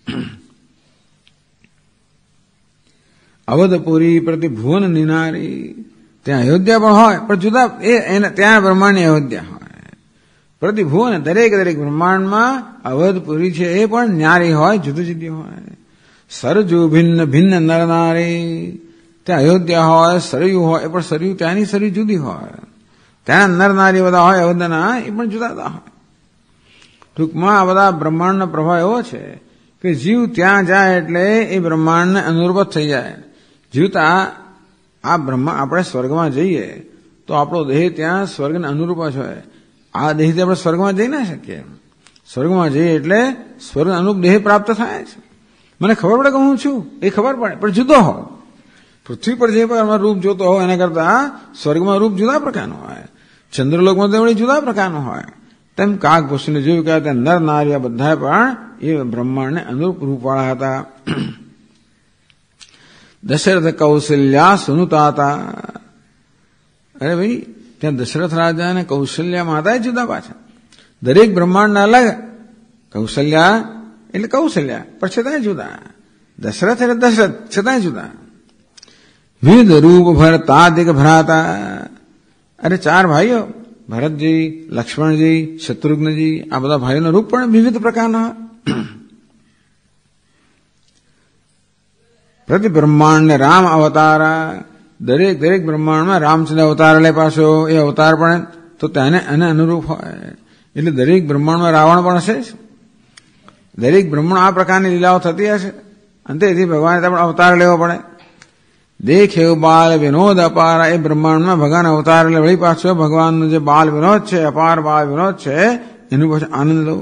અવધપુરી પ્રતિ ભુવન નિનારી, ત્યાં અયોધ્યા પણ હોય પણ જુદા ત્યાં બ્રહ્માંડની અયોધ્યા હોય. પ્રતિ ભુવન દરેક દરેક બ્રહ્માંડમાં અવધપુરી છે એ પણ ન્યારી હોય, જુદી જુદી હોય. સરજુ ભિન્ન ભિન્ન નરનારી, ત્યાં અયોધ્યા હોય, સરયુ હોય, એ પણ સરયુ ત્યાંની સરયુ જુદી હોય. ત્યાં નરનારી બધા હોય અયોધ્યાના, એ પણ જુદા જુદા હોય. ટૂંકમાં આ બધા બ્રહ્માંડનો પ્રભાવ એવો છે કે જીવ ત્યાં જાય એટલે એ બ્રહ્માંડને અનુરૂપ જ થઈ જાય. જીવતા આ આપણે સ્વર્ગમાં જઈએ તો આપણો દેહ ત્યાં સ્વર્ગને અનુરૂપ જ હોય. આ દેહથી આપણે સ્વર્ગમાં જઈ ના શકીએ. સ્વર્ગમાં જઈએ એટલે સ્વર્ગ અનુરૂપ દેહ પ્રાપ્ત થાય છે. મને ખબર પડે કે હું છું એ ખબર પડે, પણ જુદો હોય. પૃથ્વી પર જે પ્રકારનું રૂપ જોતો હોય એના કરતા સ્વર્ગમાં રૂપ જુદા પ્રકારનું હોય. ચંદ્રલોકમાં તો વળી જુદા પ્રકારનું હોય. તેમ કાગભૂષણને જોયું કે ત્યાં નર નારી બધા પણ એ બ્રહ્માંડને અનુરૂપ રૂપવાળા હતા. દશરથ કૌશલ્યા સુનુતા હતા. અરે ભાઈ, ત્યાં દશરથ રાજા અને કૌશલ્યા માતા જુદા પાછા. દરેક બ્રહ્માંડના અલગ. કૌશલ્યા એટલે કૌશલ્યા પણ છતાંય જુદા. દશરથ એટલે દશરથ છતાંય જુદા. વિવિધ રૂપ ભરતાદિક ભ્રાતા. અરે ચાર ભાઈઓ, ભરતજી, લક્ષ્મણજી, શત્રુઘ્નજી, આ બધા ભાઈઓના રૂપ પણ વિવિધ પ્રકારના. પ્રતિ બ્રહ્માંડ રામ અવતારા. દરેક દરેક બ્રહ્માંડમાં રામચંદ્ર અવતાર લે પાછો. એ અવતાર પણ તો તેને એને અનુરૂપ હોય. એટલે દરેક બ્રહ્માંડમાં રાવણ પણ હશે. દરેક બ્રહ્માંડ આ પ્રકારની લીલાઓ થતી હશે. અને તેથી ભગવાને પણ અવતાર લેવો પડે. દેખે બાલ વિનોદ અપાર. એ બ્રહ્માંડમાં ભગવાન અવતાર એટલે વળી પાછો ભગવાનનો જે બાલ વિનોદ છે, અપાર બાલ વિનોદ છે, એનું પછી આનંદ લો.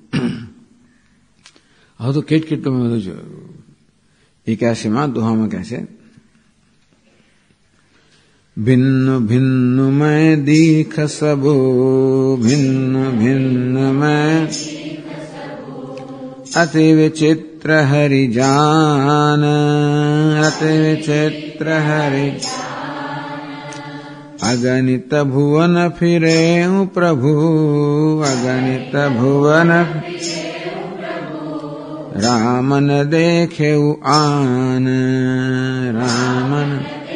હવે તો કેટલું મેં બધું જોયું. 81માં દુહામાં કહે છે, ભિન્ન ભિન્ન મેં દીખ સબો, ભિન્ન ભિન્ન મેં અતિ વિચિત્ર હરિ જાન, અતિ વિચિત્ર હરિ અગણિત ભુવન ફિરે પ્રભુ, અગણિત ભુવન રામન દેખેઉ આન, રામન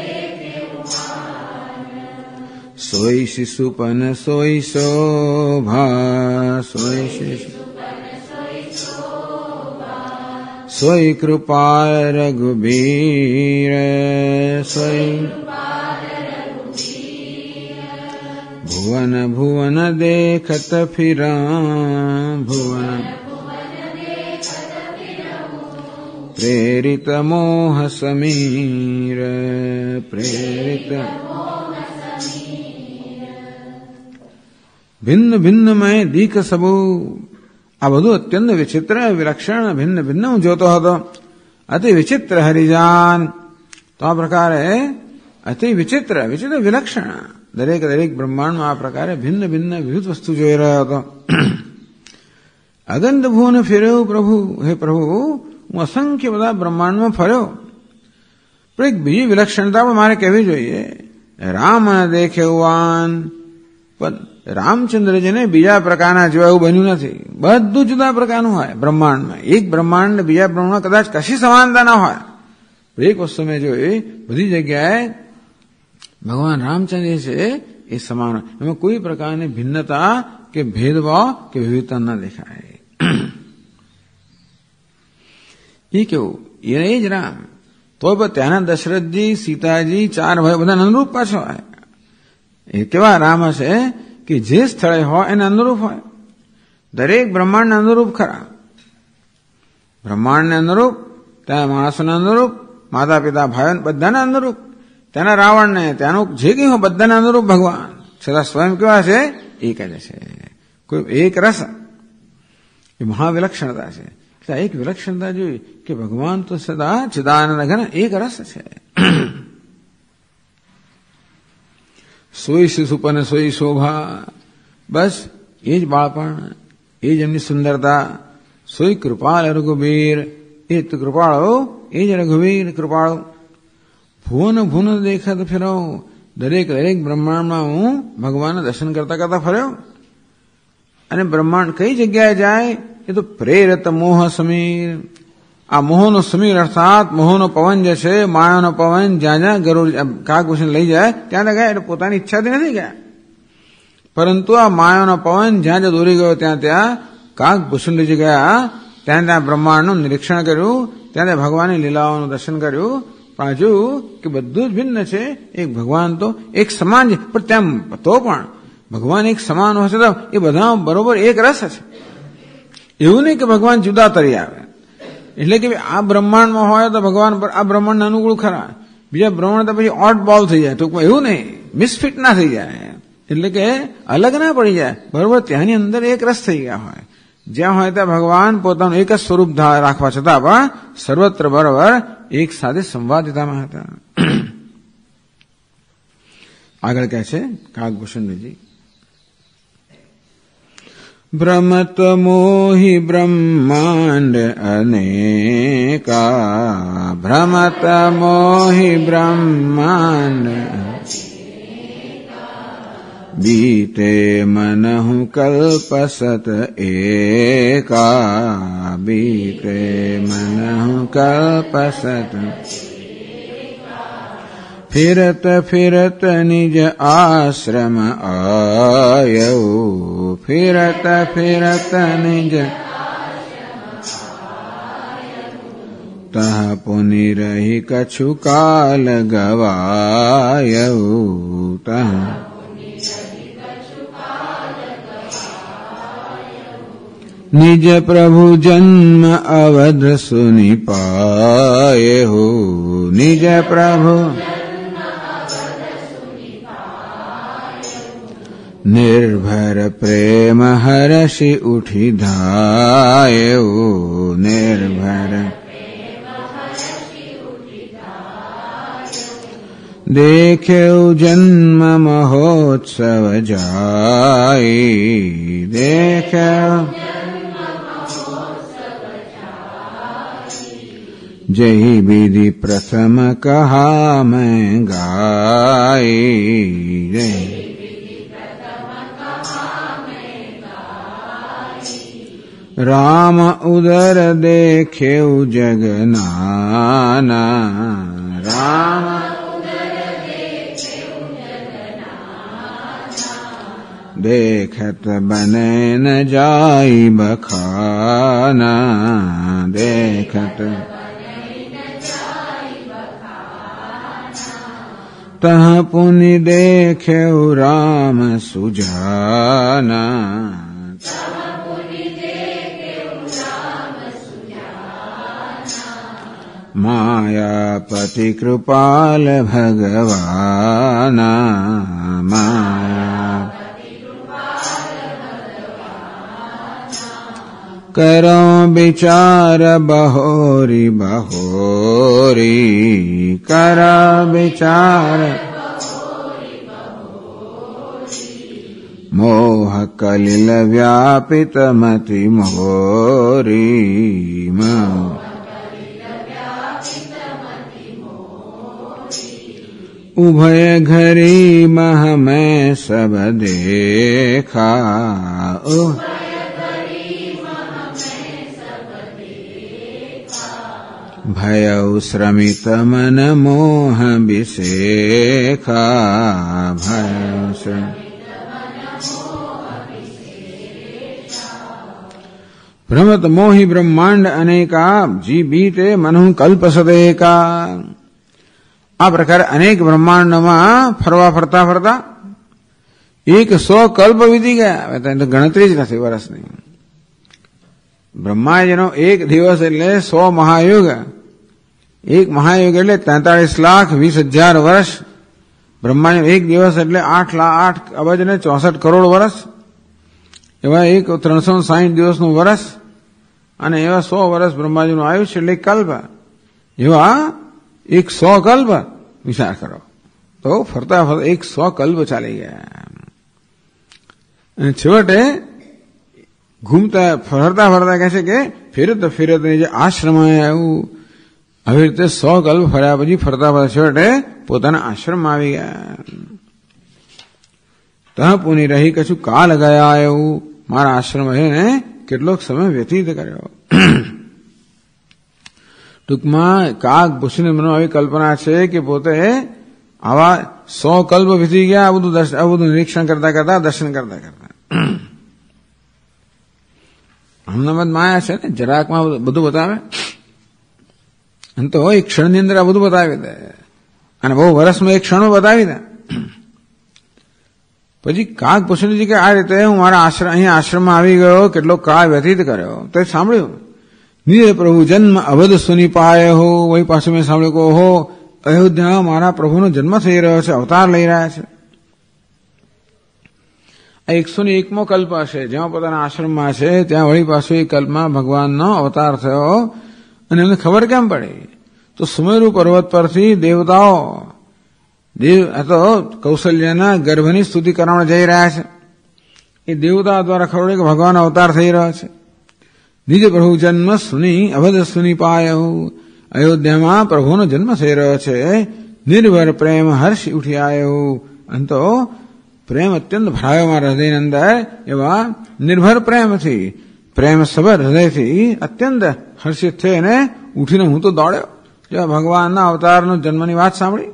સોઈ શિશુપન સોઈ શોભા, સોઈ શિશુ સોઈ કૃપા રઘુબીર, સોઈ ભુવન ભુવન દેખત ફિરા, ભુવન પ્રેરિત મોહ સમીર, પ્રેરિત ભિન્ન ભિન્ન મેં દીખ સબુ. આ બધું અત્યંત વિચિત્ર વિલક્ષણ ભિન્ન ભિન્ન હું જોતો હતો. અતિ વિચિત્ર હરિજાન. તો આ પ્રકારે અતિ વિચિત્ર વિચિત્ર વિલક્ષણ દરેક દરેક બ્રહ્માંડમાં આ પ્રકારે ભિન્ન ભિન્ન વિવિધ વસ્તુ જોઈ રહ્યો હતો. અગંધ ભુવન ફેર્યો પ્રભુ, હે પ્રભુ હું અસંખ્ય બધા બ્રહ્માંડમાં ફર્યો. પણ એક બીજી વિલક્ષણતા પણ મારે કહેવી જોઈએ. રામ દેખેવાન. પણ રામચંદ્રજીને બીજા પ્રકારના જોવા એવું બન્યું નથી. બધું જુદા પ્રકારનું હોય બ્રહ્માંડમાં. એક બ્રહ્માંડ બીજા બ્રહ્માંડ કદાચ કશી સમાનતા ના હોય. એક વસ્તુ મેં જોઈ, બધી જગ્યાએ ભગવાન રામચંદ્ર છે એ સમાન. એમાં કોઈ પ્રકારની ભિન્નતા કે ભેદભાવ કે વિવિધતા ન દેખાય. એ કેવું, એ જ રામ. તો ત્યાંના દશરથજી, સીતાજી, ચાર ભાઈ બધા અનુરૂપ પાછો હોય. એ કેવા રામ હશે કે જે સ્થળે હોય એને અનુરૂપ હોય. દરેક બ્રહ્માંડને અનુરૂપ ખરા. બ્રહ્માંડને અનુરૂપ, ત્યાં માણસોને અનુરૂપ, માતા પિતા ભાઈઓ બધાને અનુરૂપ, ત્યાંના રાવણને ત્યાંનું જે કંઈ હોય બધાને અનુરૂપ ભગવાન. છતાં સ્વયં કેવા છે? એક જ છે. કોઈ એક રસ એ મહાવિલક્ષણતા છે. એટલે એક વિલક્ષણતા જોઈ કે ભગવાન તો સદા ચિદાનંદ ઘન એક રસ છે. સોઈ શિશુપન સોઈ શોભા. બસ એ જ બાળપણ, એ જ એમની સુંદરતા. સોય કૃપાલ રઘુવીર, એ તો કૃપાળો, એ જ રઘુવીર કૃપાળો. ભુવન ભુવન દેખત ફેરો, દરેક દરેક બ્રહ્માંડમાં હું ભગવાનના દર્શન કરતા કરતા ફર્યો. અને બ્રહ્માંડ કઈ જગ્યાએ જાય? એ તો પ્રેરત મોહ સમીર. આ મોહનો સમીર અર્થાત મોહનો પવન જે છે, માયાનો પવન જ્યાં જ્યાં ગરુડ કાગભૂષણ લઈ જાય ત્યાં ત્યાં ગયા. એટલે પોતાની ઈચ્છાથી નથી ગયા, પરંતુ આ માયાનો પવન જ્યાં જ્યાં દોરી ગયો ત્યાં ત્યાં કાગભૂષણ લઈ ગયા. ત્યાં ત્યાં બ્રહ્માંડનું નિરીક્ષણ કર્યું, ત્યાં ત્યાં ભગવાનની લીલાઓનું દર્શન કર્યું. પાછું કે બધું જ ભિન્ન છે. એક ભગવાન તો એક સમાન છે, પણ તેમ તો પણ ભગવાન એક સમાન હશે તો એ બધા બરોબર એક રસ છે. એવું નહીં કે ભગવાન જુદા તરી આવે. એટલે કે આ બ્રહ્માંડમાં હોય તો ભગવાન આ બ્રહ્માંડને અનુકૂળ ખરા, બીજા બ્રહ્માંડ તો પછી ઓટ બોલ થઈ જાય. ટૂંકમાં એવું નહીં, મિસફિટ ના થઈ જાય, એટલે કે અલગ ના પડી જાય. બરોબર ત્યાંની અંદર એક રસ થઈ ગયા હોય. જ્યાં હોય ત્યાં ભગવાન પોતાનું એક જ સ્વરૂપ રાખવા છતાં પણ સર્વત્ર બરોબર એક સાથે સંવાદિતામાં હતા. આગળ કહે છે કાગભૂષણજી, ભ્રમત મોહી બ્રહ્માંડ અનેકા, ભ્રમત મોહી બ્રહ્માંડ बीते मनहु कल्पसत एका, बीते मनहु कल्पसत. फिरत फिरत निज आश्रम आयौ, फिरत फिरत निज तह पुनि रही कछु काल गवायौ, तह निज प्रभु जन्म अवध सुनि पाए हो, निज प्रभु निर्भर प्रेम हर्षि उठि धाये हो, निर्भर देख्यो जन्म महोत्सव जाई, देख्यो जही विधि प्रथम कहा मैं गाई, राम उदर देख्यो जगनाना, राम देखत बने न जाई बखाना, देखत तह पुनि देख्यो राम सुजाना, मायापति कृपाल भगवाना, माया करो विचार बहोरी बहोरी, करो विचार मोह कलिल व्यापित मति मोरी, उभय घरी मह में सब देखा, भयउ श्रमित मन मोह विसेखा, भयउ श्रमित भ्रमत मोहि ब्रह्માંડ અનેકા, જી બીતે મનુ કલ્પસદેકા. આ પ્રકારે અનેક બ્રહ્માંડમાં ફરવા ફરતા ફરતા 100 કલ્પ વીતી ગયા. હવે તો ગણતરી જ નથી વર્ષની. બ્રહ્માજીનો એક દિવસ એટલે 100 મહાયુગ. એક મહાયુગ એટલે 43,20,000 વર્ષ. બ્રહ્માજીનો એક દિવસ એટલે 8 અબજ ને 64 કરોડ વર્ષ. એવા 360 દિવસનું વર્ષ અને એવા 100 વર્ષ બ્રહ્માજીનું આયુષ્ય એટલે કલ્પ. એવા 100 કલ્પ વિચાર કરો તો ફરતા ફરતા 100 કલ્પ ચાલી ગયા. અને છેવટે ઘૂમતા ફરતા ફરતા કહે છે કે ફેરત ફેરત જે આશ્રમ આવ્યું. આવી રીતે 100 કલ્પ ફર્યા પછી ફરતા ફરતા છેવટે પોતાના આશ્રમમાં આવી ગયા. ત્યાં પુની રહી કશું કાલ ગયા એવું મારા આશ્રમ એને કેટલોક સમય વ્યતીત કર્યો. ટૂંકમાં કાગ ભૂષણ મનો આવી કલ્પના છે કે પોતે આવા 100 કલ્પ વીતી ગયા આ બધું નિરીક્ષણ કરતા કરતા દર્શન કરતા કરતા. હમણાં માયા છે ને જરાકમાં બધું બતાવે અને તો એક ક્ષણની અંદર આ બધું બતાવી દે અને બહુ વર્ષમાં એક ક્ષણો બતાવી દે. પછી કાગ પૂછણીજી કે આ રીતે હું મારા અહીંયા આશ્રમમાં આવી ગયો કેટલો કાળ વ્યતીત કર્યો તો સાંભળ્યું નિજ પ્રભુ જન્મ અવધ સુની પાય હો. વહી પાછું મેં સાંભળ્યું કે હો અયોધ્યા મારા પ્રભુનો જન્મ થઈ રહ્યો છે, અવતાર લઈ રહ્યા છે. આ 101મો કલ્પ હશે જેમાં પોતાના આશ્રમમાં છે ત્યાં વળી પાછું એ કલ્પમાં ભગવાનનો અવતાર થયો અને એમને ખબર કેમ પડી તો સુમેરુ પર્વત પરથી દેવતાઓ આ તો કૌશલ્યના ગર્ભની સ્તુતિ કરવા જઈ રહ્યા છે. એ દેવતા દ્વારા ખબર પડી કે ભગવાન અવતાર થઈ રહ્યો છે. નિજ પ્રભુ જન્મ સુની અવધ સુની પાયો. અયોધ્યામાં પ્રભુનો જન્મ થઈ રહ્યો છે. નિર્ભર પ્રેમ હર્ષ ઉઠી આવ્યો. અને તો પ્રેમ અત્યંત ભરાયો મારા હૃદયની અંદર. એવા નિર્ભર પ્રેમથી પ્રેમ સબર હૃદયથી અત્યંત હર્ષિત થઈને ઉઠીને હું તો દોડ્યો જેવા ભગવાનના અવતારનો જન્મની વાત સાંભળી.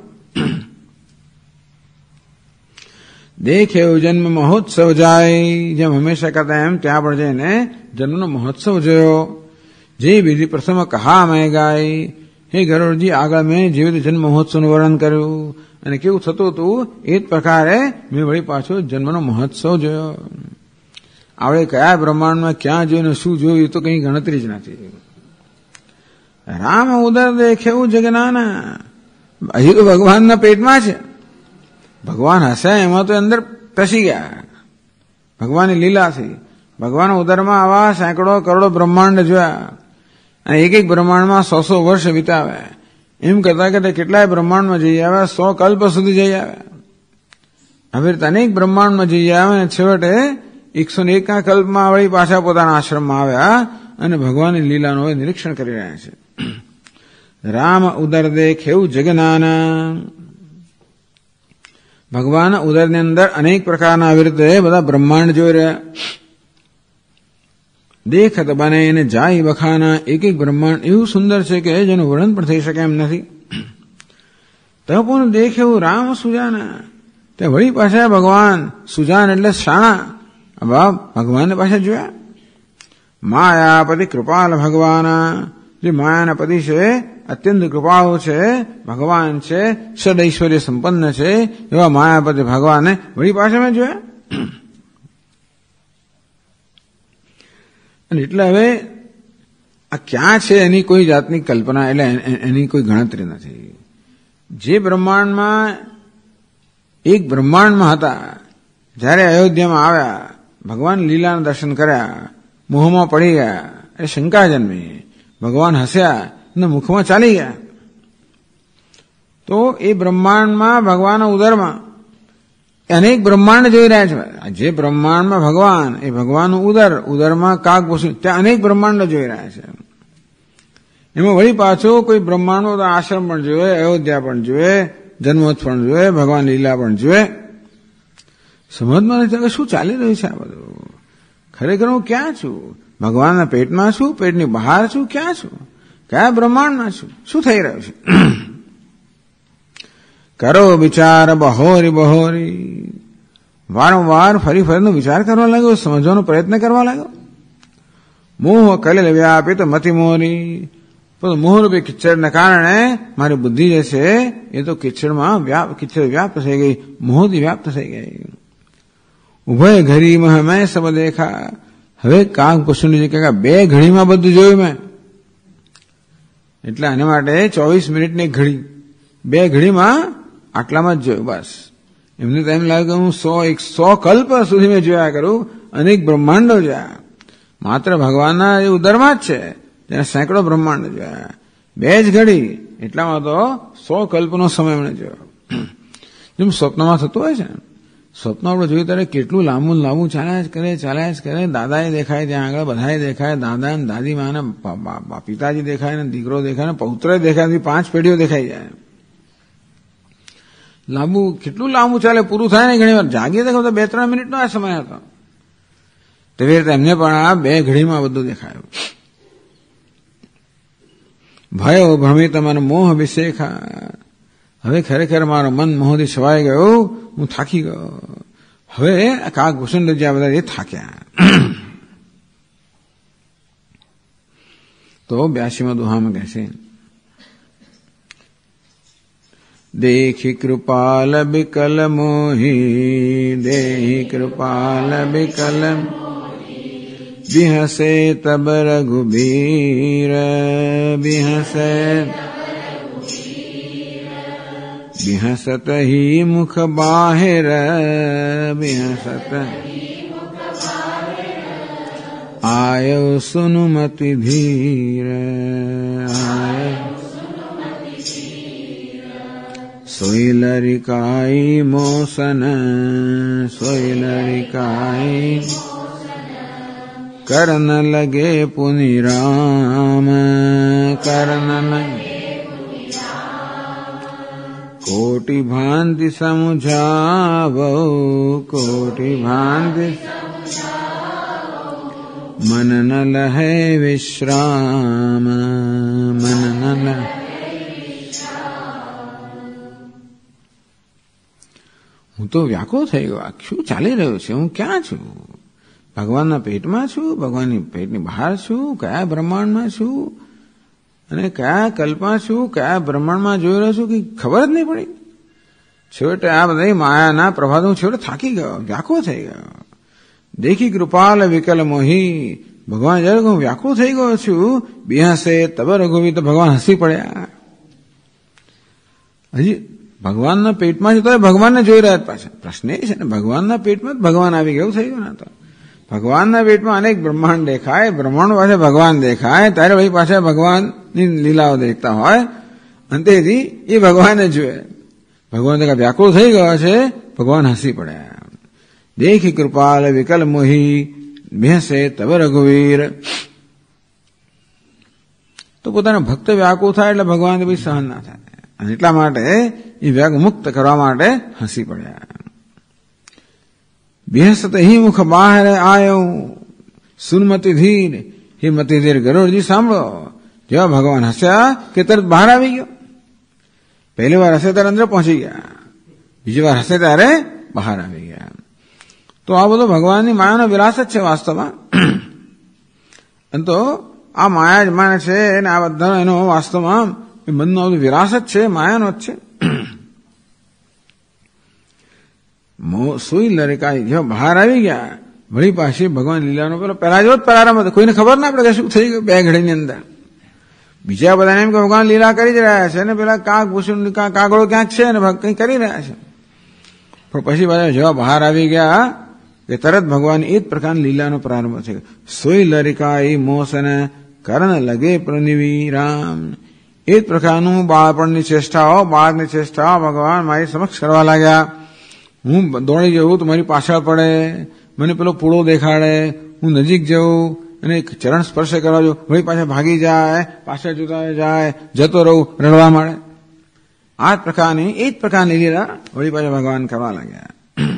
દેખ્યો જન્મ મહોત્સવ જાય. જેમ હંમેશા કહેતા એમ ત્યાં પણ જઈને જન્મનો મહોત્સવ જોયો. જે વિધિ પ્રથમ કહા મેં ગાય. હે ગરુડજી આગળ મેં જેવી રીતે જન્મ મહોત્સવનું વર્ણન કર્યું અને કેવું થતું હતું એ જ પ્રકારે મેં વળી પાછો જન્મનો મહોત્સવ જોયો. આપણે કયા બ્રહ્માંડમાં ક્યાં જોયું ને શું જોયું એ તો કંઈ ગણતરી જ નથી. રામ ઉદર દેખ્યું જગનાના. હજી તો ભગવાનના પેટમાં છે. ભગવાન હશે એમાં તો અંદર પેસી ગયા ભગવાનની લીલાથી. ભગવાન ઉદરમાં આવા સેંકડો કરોડો બ્રહ્માંડ જોયા અને એક એક બ્રહ્માંડમાં 100 વર્ષ વિતાવે. એમ કરતા કરતા કેટલાય બ્રહ્માંડમાં જઈ આવ્યા, 100 કલ્પ સુધી જઈ આવ્યા. આવી રીતે અનેક બ્રહ્માંડમાં જઈ આવ્યા અને છેવટે 101ના કલ્પમાં વળી પાછા પોતાના આશ્રમમાં આવ્યા અને ભગવાનની લીલાનું હવે નિરીક્ષણ કરી રહ્યા છે. રામ ઉદર દેખ્યું જગનાના. ભગવાન ઉદરની અંદર અનેક પ્રકારના આવી રીતે બધા બ્રહ્માંડ જોઈ રહ્યા. દેખત બને એને જાય બખાના. એક એક બ્રહ્માંડ એવું સુંદર છે કે જેનું વર્ણન પણ થઈ શકે એમ નથી. તપોનું દેખ્યું રામ સુજાના. તે વળી પાછા ભગવાન સુજાન એટલે શાણા ભગવાનને પાછા જોયા. માયાપતિ કૃપાલ ભગવાના. જે માયાના પતિ છે અત્યંત કૃપાળુ છે ભગવાન છે ષડ ઐશ્વર્ય સંપન્ન છે એવા માયાપતિ ભગવાનને વળી પાછા મેં જોયા. અને એટલે હવે આ ક્યાં છે એની કોઈ જાતની કલ્પના એટલે એની કોઈ ગણતરી નથી. જે બ્રહ્માંડમાં એક બ્રહ્માંડમાં હતા જ્યારે અયોધ્યામાં આવ્યા ભગવાન લીલાના દર્શન કર્યા મોહમાં પડી ગયા એ શંકા જન્મી. ભગવાન હસ્યા અને મુખમાં ચાલી ગયા. તો એ બ્રહ્માંડમાં ભગવાનના ઉદરમાં અનેક બ્રહ્માંડ જોઈ રહ્યા છે. જે બ્રહ્માંડમાં ભગવાન એ ભગવાનનું ઉદરમાં કાગ પોષી ત્યાં અનેક બ્રહ્માંડ જોઈ રહ્યા છે. એમાં વળી પાછો કોઈ બ્રહ્માંડનો આશ્રમ પણ જોયે, અયોધ્યા પણ જોયે, જન્મોત્સવ પણ જોયે, ભગવાન લીલા પણ જોયે. સમજમાં નથી શું ચાલી રહ્યું છે આ બધું. ખરેખર હું ક્યાં છું? ભગવાનના પેટમાં છું, પેટની બહાર છું, ક્યાં છું? કયા બ્રહ્માંડમાં છું? શું થઈ રહ્યું છે? કરો વિચાર બહોરી બહોરી. વારંવાર ફરી ફરીનો વિચાર કરવા લાગ્યો, સમજવાનો પ્રયત્ન કરવા લાગ્યો. મોહ કલેલ વ્યાપિત મતિ મોરી. મોહરૂપી કિચડના કારણે મારી બુદ્ધિ જે છે એ તો કિચડમાં વ્યાપ્ત થઈ ગઈ, મોહથી વ્યાપ્ત થઈ ગઈ. ઉભય ઘડીમાં મેં સબ દેખા. હવે કાગ પુષ્ણજી કહે 2 ઘડીમાં બધું જોયું મેં. એટલે આને માટે 24 મિનિટની ઘડી 2 ઘડીમાં આટલામાં જ જોયું બસ. એમને તો એમ લાગે હું 100 કલ્પ સુધી મેં જોયા કરું, અનેક બ્રહ્માંડો જોયા. માત્ર ભગવાનના એ ઉદરમાં જ છે ત્યાં સેંકડો બ્રહ્માંડ જોયા. 2 જ ઘડી એટલામાં તો 100 કલ્પનો સમય એમણે જોયો. જેમ સ્વપ્નમાં થતું હોય છે સ્વપ્ન આપણે જોયું ત્યારે કેટલું લાંબુ લાંબુ ચાલ્યા જ કરે. દાદાએ દેખાય ત્યાં આગળ, બધાએ દેખાય, દાદા ને દાદી માં ને પિતાજી દેખાય ને દીકરો દેખાય ને પૌત્ર દેખાય, 5 પેઢીઓ દેખાઈ જાય. કેટલું લાંબુ ચાલે, પૂરું થાય ને ઘણી વાર જાગીએ દેખાવ તો 2-3 મિનિટનો આ સમય હતો. તેવી રીતે એમને પણ આ 2 ઘડીમાં બધું દેખાયું. ભયો ભ્રમિત મન મોહ વિશેખા. હવે ખરેખર મારો મન મોહથી છવાઈ ગયો, હું થાકી ગયો. હવે કાગભૂષણ જ્યાં બધા એ થાક્યા. તો 82માં દુહામાં કહે છે, દેખી કૃપાલ બિકલ મોહી, દેહી કૃપાલ બિકલ બિહસે તબ રઘુબીર, બિહસે બિહસત હી મુખ બાહિર, બિહસત આયો સુનુમતિ ધીર, સોઈ લરિકાઈ મોસન, સોઈ લરિકાઈ કરન લગે પુનિ રામ, કરન લગે कोटि भांति समुझावो, कोटि भांति मन न लहे विश्राम, मन न लहे. હું તો વ્યાકુળ થઈ ગયો. આ શું ચાલી રહ્યું છે? હું ક્યાં છું? ભગવાનના પેટમાં છું? ભગવાનની પેટની બહાર છું? કયા બ્રહ્માંડમાં છું? અને કયા કલ્પમાં છું? કયા બ્રહ્માંડમાં જોઈ રહ્યો છું? કે ખબર જ નહીં પડી. છેવટે આ બધા માયાના પ્રભાવ હું છેવટે થાકી ગયો, વ્યાકુળ થઈ ગયો. દેખી કૃપાલ વિકલ મોહી. ભગવાન જયારે હું વ્યાકુળ થઈ ગયો છું, બિહાસે તબ રઘુવી, તો ભગવાન હસી પડ્યા. હજી ભગવાનના પેટમાં છે તો ભગવાનને જોઈ રહ્યા પાછા. પ્રશ્ન એ છે ને, ભગવાનના પેટમાં જ ભગવાન આવી ગયું થઈ ગયું. ના તો ભગવાનના પેટમાં અનેક બ્રહ્માંડ દેખાય, બ્રહ્માંડ પાસે ભગવાન દેખાય, ત્યારે ભાઈ પાછા ભગવાનની લીલાઓ દેખતા હોય, અંતેથી એ ભગવાનને જોયે. ભગવાન વ્યાકુળ થઈ ગયો છે, ભગવાન હસી પડ્યા. દેખી કૃપાલ વિકલ મોહી, ભેંસે તબ રઘુવીર. તો પોતાના ભક્ત વ્યાકુળ થાય એટલે ભગવાન બી સહન ના થાય, અને એટલા માટે એ વ્યાગ મુક્ત કરવા માટે હસી પડ્યા. બિહસત હી મુખ બહાર આયો, સુનમતિ ધીર. હે મતિ ધીર ગરુડજી સાંભળો. જેવા ભગવાન હસ્યા કે તરત બહાર આવી ગયો. પહેલી વાર હસે ત્યારે અંદર પહોંચી ગયા, બીજી વાર હસે ત્યારે બહાર આવી ગયા. તો આ બધો ભગવાનની માયાનો વિલાસ જ છે વાસ્તવમાં. અને તો આ માયા જ માને છે, અને આ બધા એનો વાસ્તવમાં મનનો વિલાસ જ છે, માયાનો જ છે. સુઈ લરિકાઈ જેવા બહાર આવી ગયા, વળી પાછી ભગવાન લીલાનો પહેલા જેવો જ પ્રારંભ હતો. કોઈને ખબર ના પડે કે શું થઈ ગયું 2 ઘડીની અંદર. બીજા બધાને એમ કે ભગવાન લીલા કરી જ રહ્યા છે, ને પેલા કાગભૂષણ કાગડો ક્યાંક છે ને કંઈ કરી રહ્યા છે. પણ પછી પાછા જેવા બહાર આવી ગયા કે તરત ભગવાન એ જ પ્રકારની લીલાનો પ્રારંભ છે. સોઈ લરિકાઈ મોસન કરણ લગે પ્રનિવી રામ. એ જ પ્રકારનું બાળપણની ચેષ્ટાઓ, બાળકની ચેષ્ટાઓ ભગવાન મારી સમક્ષ કરવા લાગ્યા. હું દોડી જવું તો મારી પાછળ પડે, મને પેલો પૂળો દેખાડે, હું નજીક જઉં અને ચરણ સ્પર્શ કરવા જો, વળી પાછા ભાગી જાય, પાછળ જોતા જાય, જતો રહું, રડવા માંડે. આ જ પ્રકારની, એ જ પ્રકારની લીલા વળી પાછા ભગવાન કરવા લાગ્યા.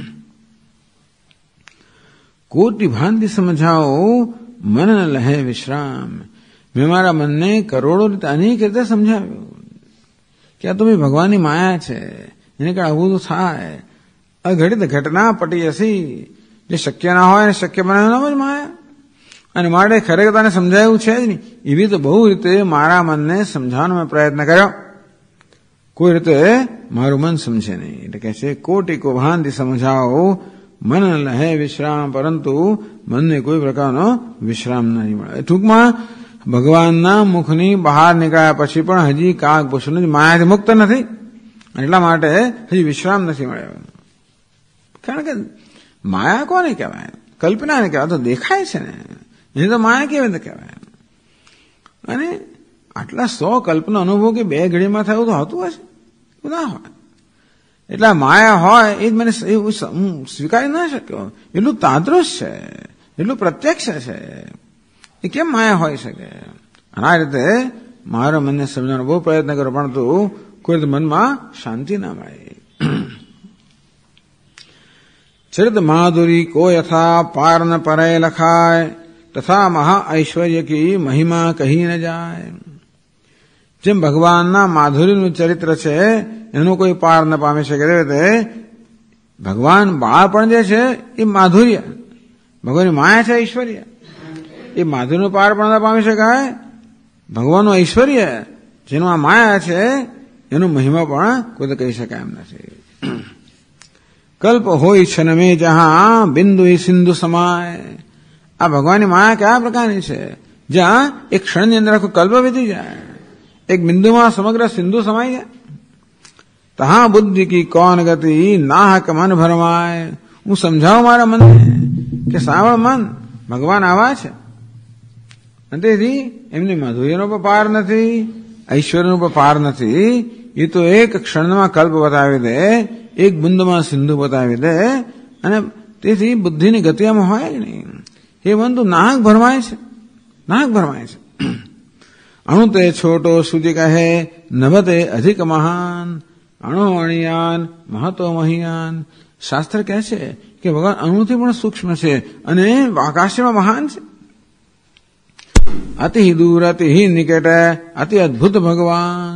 કોટી ભાંતિ સમજાવો, મન ન લહે વિશ્રામ. મેં મારા મનને કરોડો રીતે અનેક રીતે સમજાવ્યું કે આ તો ભાઈ ભગવાનની માયા છે, એને કે આવું તો થાય. અઘટિત ઘટના પટી હસી. જે શક્ય ના હોય ને શક્ય બનાવવાનું જ માયા. અને માટે ખરેખર તને સમજાયું છે જ નહીં. એવી તો બહુ રીતે મારા મનને સમજાવવાનો મેં પ્રયત્ન કર્યો, કોઈ રીતે મારું મન સમજે નહીં. એટલે કહે છે કોટી કો ભાંતિ સમજાવો, મન લહે વિશ્રામ. પરંતુ મનને કોઈ પ્રકારનો વિશ્રામ નહીં મળે. ટૂંકમાં ભગવાનના મુખની બહાર નીકળ્યા પછી પણ હજી કાગભૂષણ માયાથી મુક્ત નથી, એટલા માટે હજી વિશ્રામ નથી મળ્યો. કારણ કે માયા કોને કહેવાય? કલ્પનાને કહેવાય. તો દેખાય છે ને, એને તો માયા કેવી રીતે કહેવાય? અને આટલા 100 કલ્પના અનુભવ કે 2 ઘડીમાં થયું તો હોતું હશે? ના હોય. એટલે માયા હોય એ જ મને એવું સ્વીકારી ના શક્યો. એટલું તાદૃશ છે, એટલું પ્રત્યક્ષ છે, એ કેમ માયા હોઈ શકે? અને આ રીતે મારા મનને સમજવાનો બહુ પ્રયત્ન કર્યો, પરંતુ કોઈ રીતે મનમાં શાંતિ ના મળે. ચરિત માધુરી કો યથા પાર ન પરે લખાય, તથા મહા ઐશ્વર્ય કી મહિમા કહી ન જાય. જેમ ભગવાનના માધુર્યનું ચરિત્ર છે એનો કોઈ પાર ન પામી શકે, તે રીતે ભગવાન બાળપણ જે છે એ માધુર્ય, ભગવાનની માયા છે ઐશ્વર્ય, એ માધુર્યનો પાર પણ ન પામી શકાય. ભગવાનનું ઐશ્વર્ય જેનું આ માયા છે એનો મહિમા પણ કોઈ કહી શકાય એમ નથી. કલ્પ હોય છન મે જહાં બિંદુ સિંધુ સમાય. આ ભગવાનની માયા કયા પ્રકારની છે? જ્યાં એક ક્ષણની અંદર આખો કલ્પ વીતી જાય, એક બિંદુમાં સમગ્ર સિંધુ સમાઈ જાય. તહા બુદ્ધિ કી કોન ગતિ નાહક મન ભરમાય. હું સમજાવું મારા મનને કે સાવળ મન, ભગવાન આવા છે. અને તેથી એમની માધુર્યનો પણ પાર નથી, ઐશ્વર્યનો પણ પાર નથી. એ તો એક ક્ષણમાં કલ્પ બતાવી દે, એક બુંદમાં સિંધુ બતાવી દે, અને તેથી બુદ્ધિની ગતિ આમાં હોય જ નહીં. એ મન તો નાહક ભરમાય છે, નાહક ભરમાય છે. અણુ તે છોટો સૂચિ કહે નભતે અધિક મહાન. અણુ અણિયાન મહતો મહિયાન. શાસ્ત્ર કહે છે કે ભગવાન અણુથી પણ સૂક્ષ્મ છે અને આકાશમાં મહાન છે. અતિ દૂર અતિ નિકટ અતિ અદ્ભુત ભગવાન.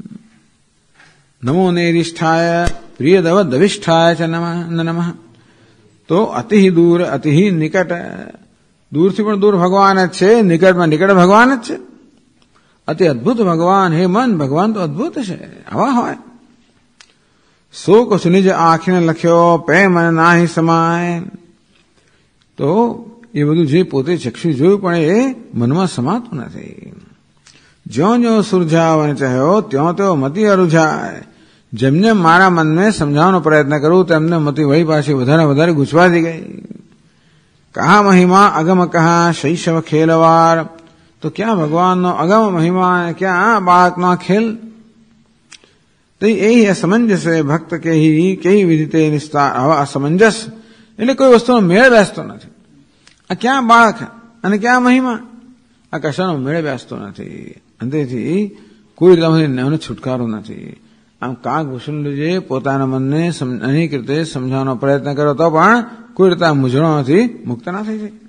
નમો નેરિષ્ઠાય પ્રિયદવ દવિષ્ઠાય ચ નમઃ. તો અતિ દૂર અતિ નિકટ, દૂરથી પણ દૂર ભગવાન જ છે, નિકટમાં નિકટ ભગવાન જ છે. અતિ અદ્ભુત ભગવાન. હે મન, ભગવાન તો અદ્ભુત છે, આવા હોય. સો કુછ નિજ આંખને લખ્યો પે મન નાહી સમાય. તો એ બધું જે પોતે ચક્ષુ જોયું પણ એ મનમાં સમાતું નથી. જ્યો જ્યો સુરજાવન ચાહ્યો ત્યો ત્યો મતિ અરુજાય. જેમને મારા મનને સમજાવવાનો પ્રયત્ન કરું તેમને મતિ વહી પાછી વધારે વધારે ગૂંચવાતી ગઈ. કહા મહિમા અગમ કહા શૈશવ ખેલવાર. તો ક્યાં ભગવાનનો અગમ મહિમા, ક્યાં બાળકનો ખેલ? તો એ અસમંજસ ભક્ત કેહી વિધિતે નિસ્તાર. આવા અસમંજસ એટલે કોઈ વસ્તુનો મેળ બેસતો નથી. આ ક્યાં બાળક અને ક્યાં મહિમા, આ કશાનો મેળ બેસતો નથી. અને તેથી કોઈ રીતે એનો છુટકારો નથી. આમ કાગભૂષણજી પોતાના મનને અનેક રીતે સમજાવવાનો પ્રયત્ન કર્યો તો પણ કોઈ રીતે આ મૂંઝવણોથી મુક્ત ના થઈ જાય.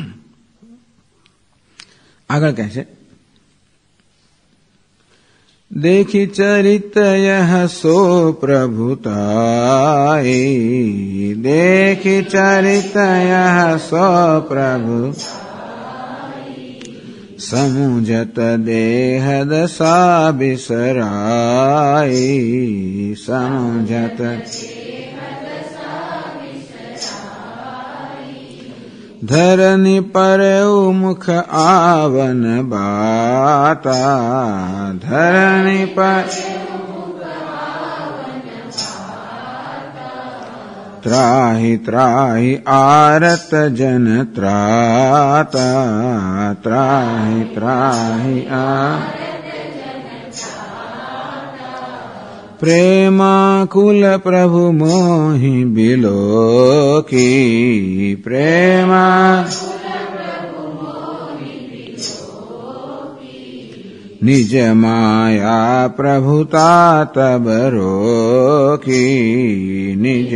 આગળ કહે છે, દેખી ચરિતયઃ સો પ્રભુતાય. દેખી ચરિતયઃ સો પ્રભુ સમુજત દેહ દશા બિસરાય. સમુજત ધરની પર મુખ આવન બાતા. ધરની પર ત્રાહી ત્રાહી આરત જન ત્રાતા. ત્રાહી ત્રાહી પ્રેમાકુલ પ્રભુ મોહી બિલોકી. પ્રેમા નિજ માયા પ્રભુતા તબ રોકી. નિજ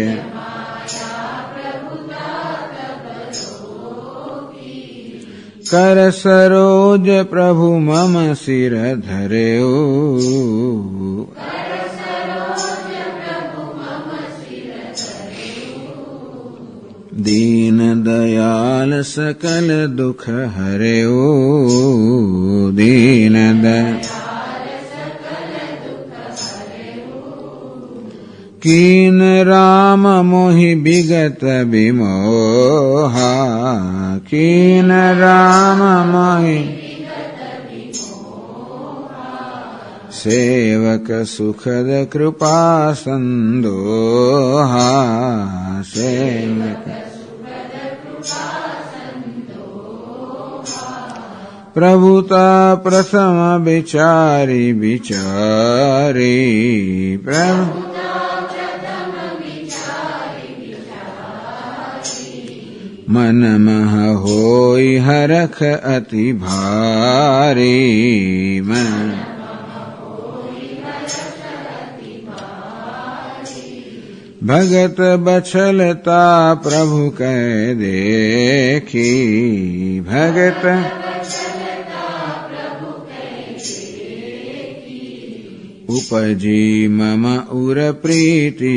કર સરોજ પ્રભુ મમ શિર ધર્યો. દીન દયાલ સકલ દુઃખ હર્યો. દીન કીન રામ મોહી વિગત વિમોહા. કીન રામ મોહી સેવક સુખદ કૃપા સંદોહા. સેવક પ્રભુતા પ્રથમ વિચારી વિચારી. પ્રભુ મન મહ હોય હરખ અતિ ભારી મન ભગત બછલતા પ્રભુ કહે દેખી ભગત ઉપજી મમ ઉર પ્રીતિ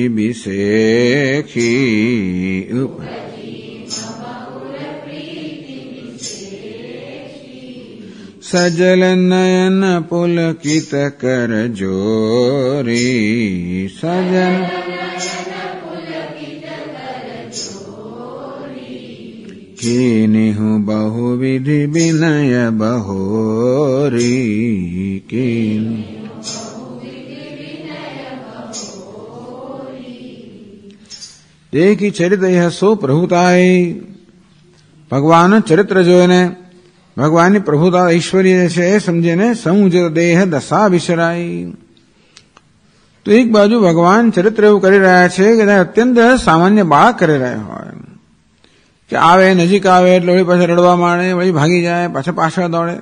બિસેખી સજલ નયન પુલકિત કર જોરી સજન કિનિહુ બહુવિધિ વિનય બહોરી કિન દેખી ચરિત્ર यह સો પ્રભુતાય ભગવાન ચરિત્ર જોઈને ભગવાનની પ્રભુતા ઐશ્વર્ય છે એ સમજીને સમુજ દેહ દશા વિસરાય. તો એક બાજુ ભગવાન ચરિત્ર એવું કરી રહ્યા છે કે અત્યંત સામાન્ય બાળક કરી રહ્યા હોય કે આવે નજીક આવે એટલે વળી પાછા રડવા માંડે, વળી ભાગી જાય, પાછા પાછળ દોડે.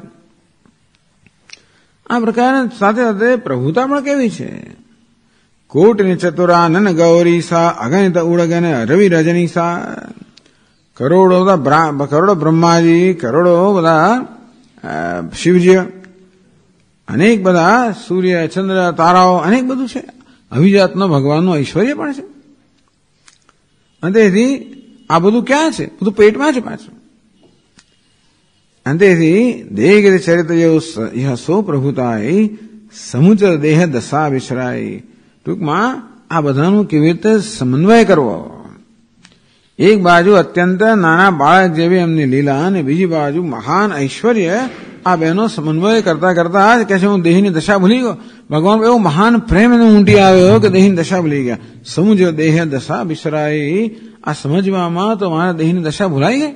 આ પ્રકારે સાથે સાથે પ્રભુતા પણ કેવી છે. કોટની ચતુરાનન ગૌરી સા અગણિત ઉડગન રવિ રજની સા કરોડો બ્રહ્માજી, કરોડો બધા શિવજી, અનેક બધા સૂર્ય ચંદ્ર તારાઓ, અનેક બધું છે. અભિજાતનો ભગવાનનું ઐશ્વર્ય પણ છે. અને તેથી આ બધું ક્યાં છે? બધું પેટમાં છે પાછું. અને તેથી દેહ ચરિત્ર જેવું સો પ્રભુતાય સમુચ દેહ દશા વિસરાય. ટૂંકમાં આ બધાનું કેવી રીતે સમન્વય કરવો. એક બાજુ અત્યંત નાના બાળક જેવી એમની લીલા અને બીજી બાજુ મહાન ઐશ્વર્ય, આ બેનો સમન્વય કરતા કરતા કે છે હું દેહની દશા ભૂલી ગયો. ભગવાન એવો મહાન પ્રેમ એને ઊંટી આવ્યો કે દેહની દશા ભૂલી ગયા. સમુજ દેહ દશા વિસરાય. આ સમજવામાં તો મારા દેહની દશા ભૂલાઈ ગઈ.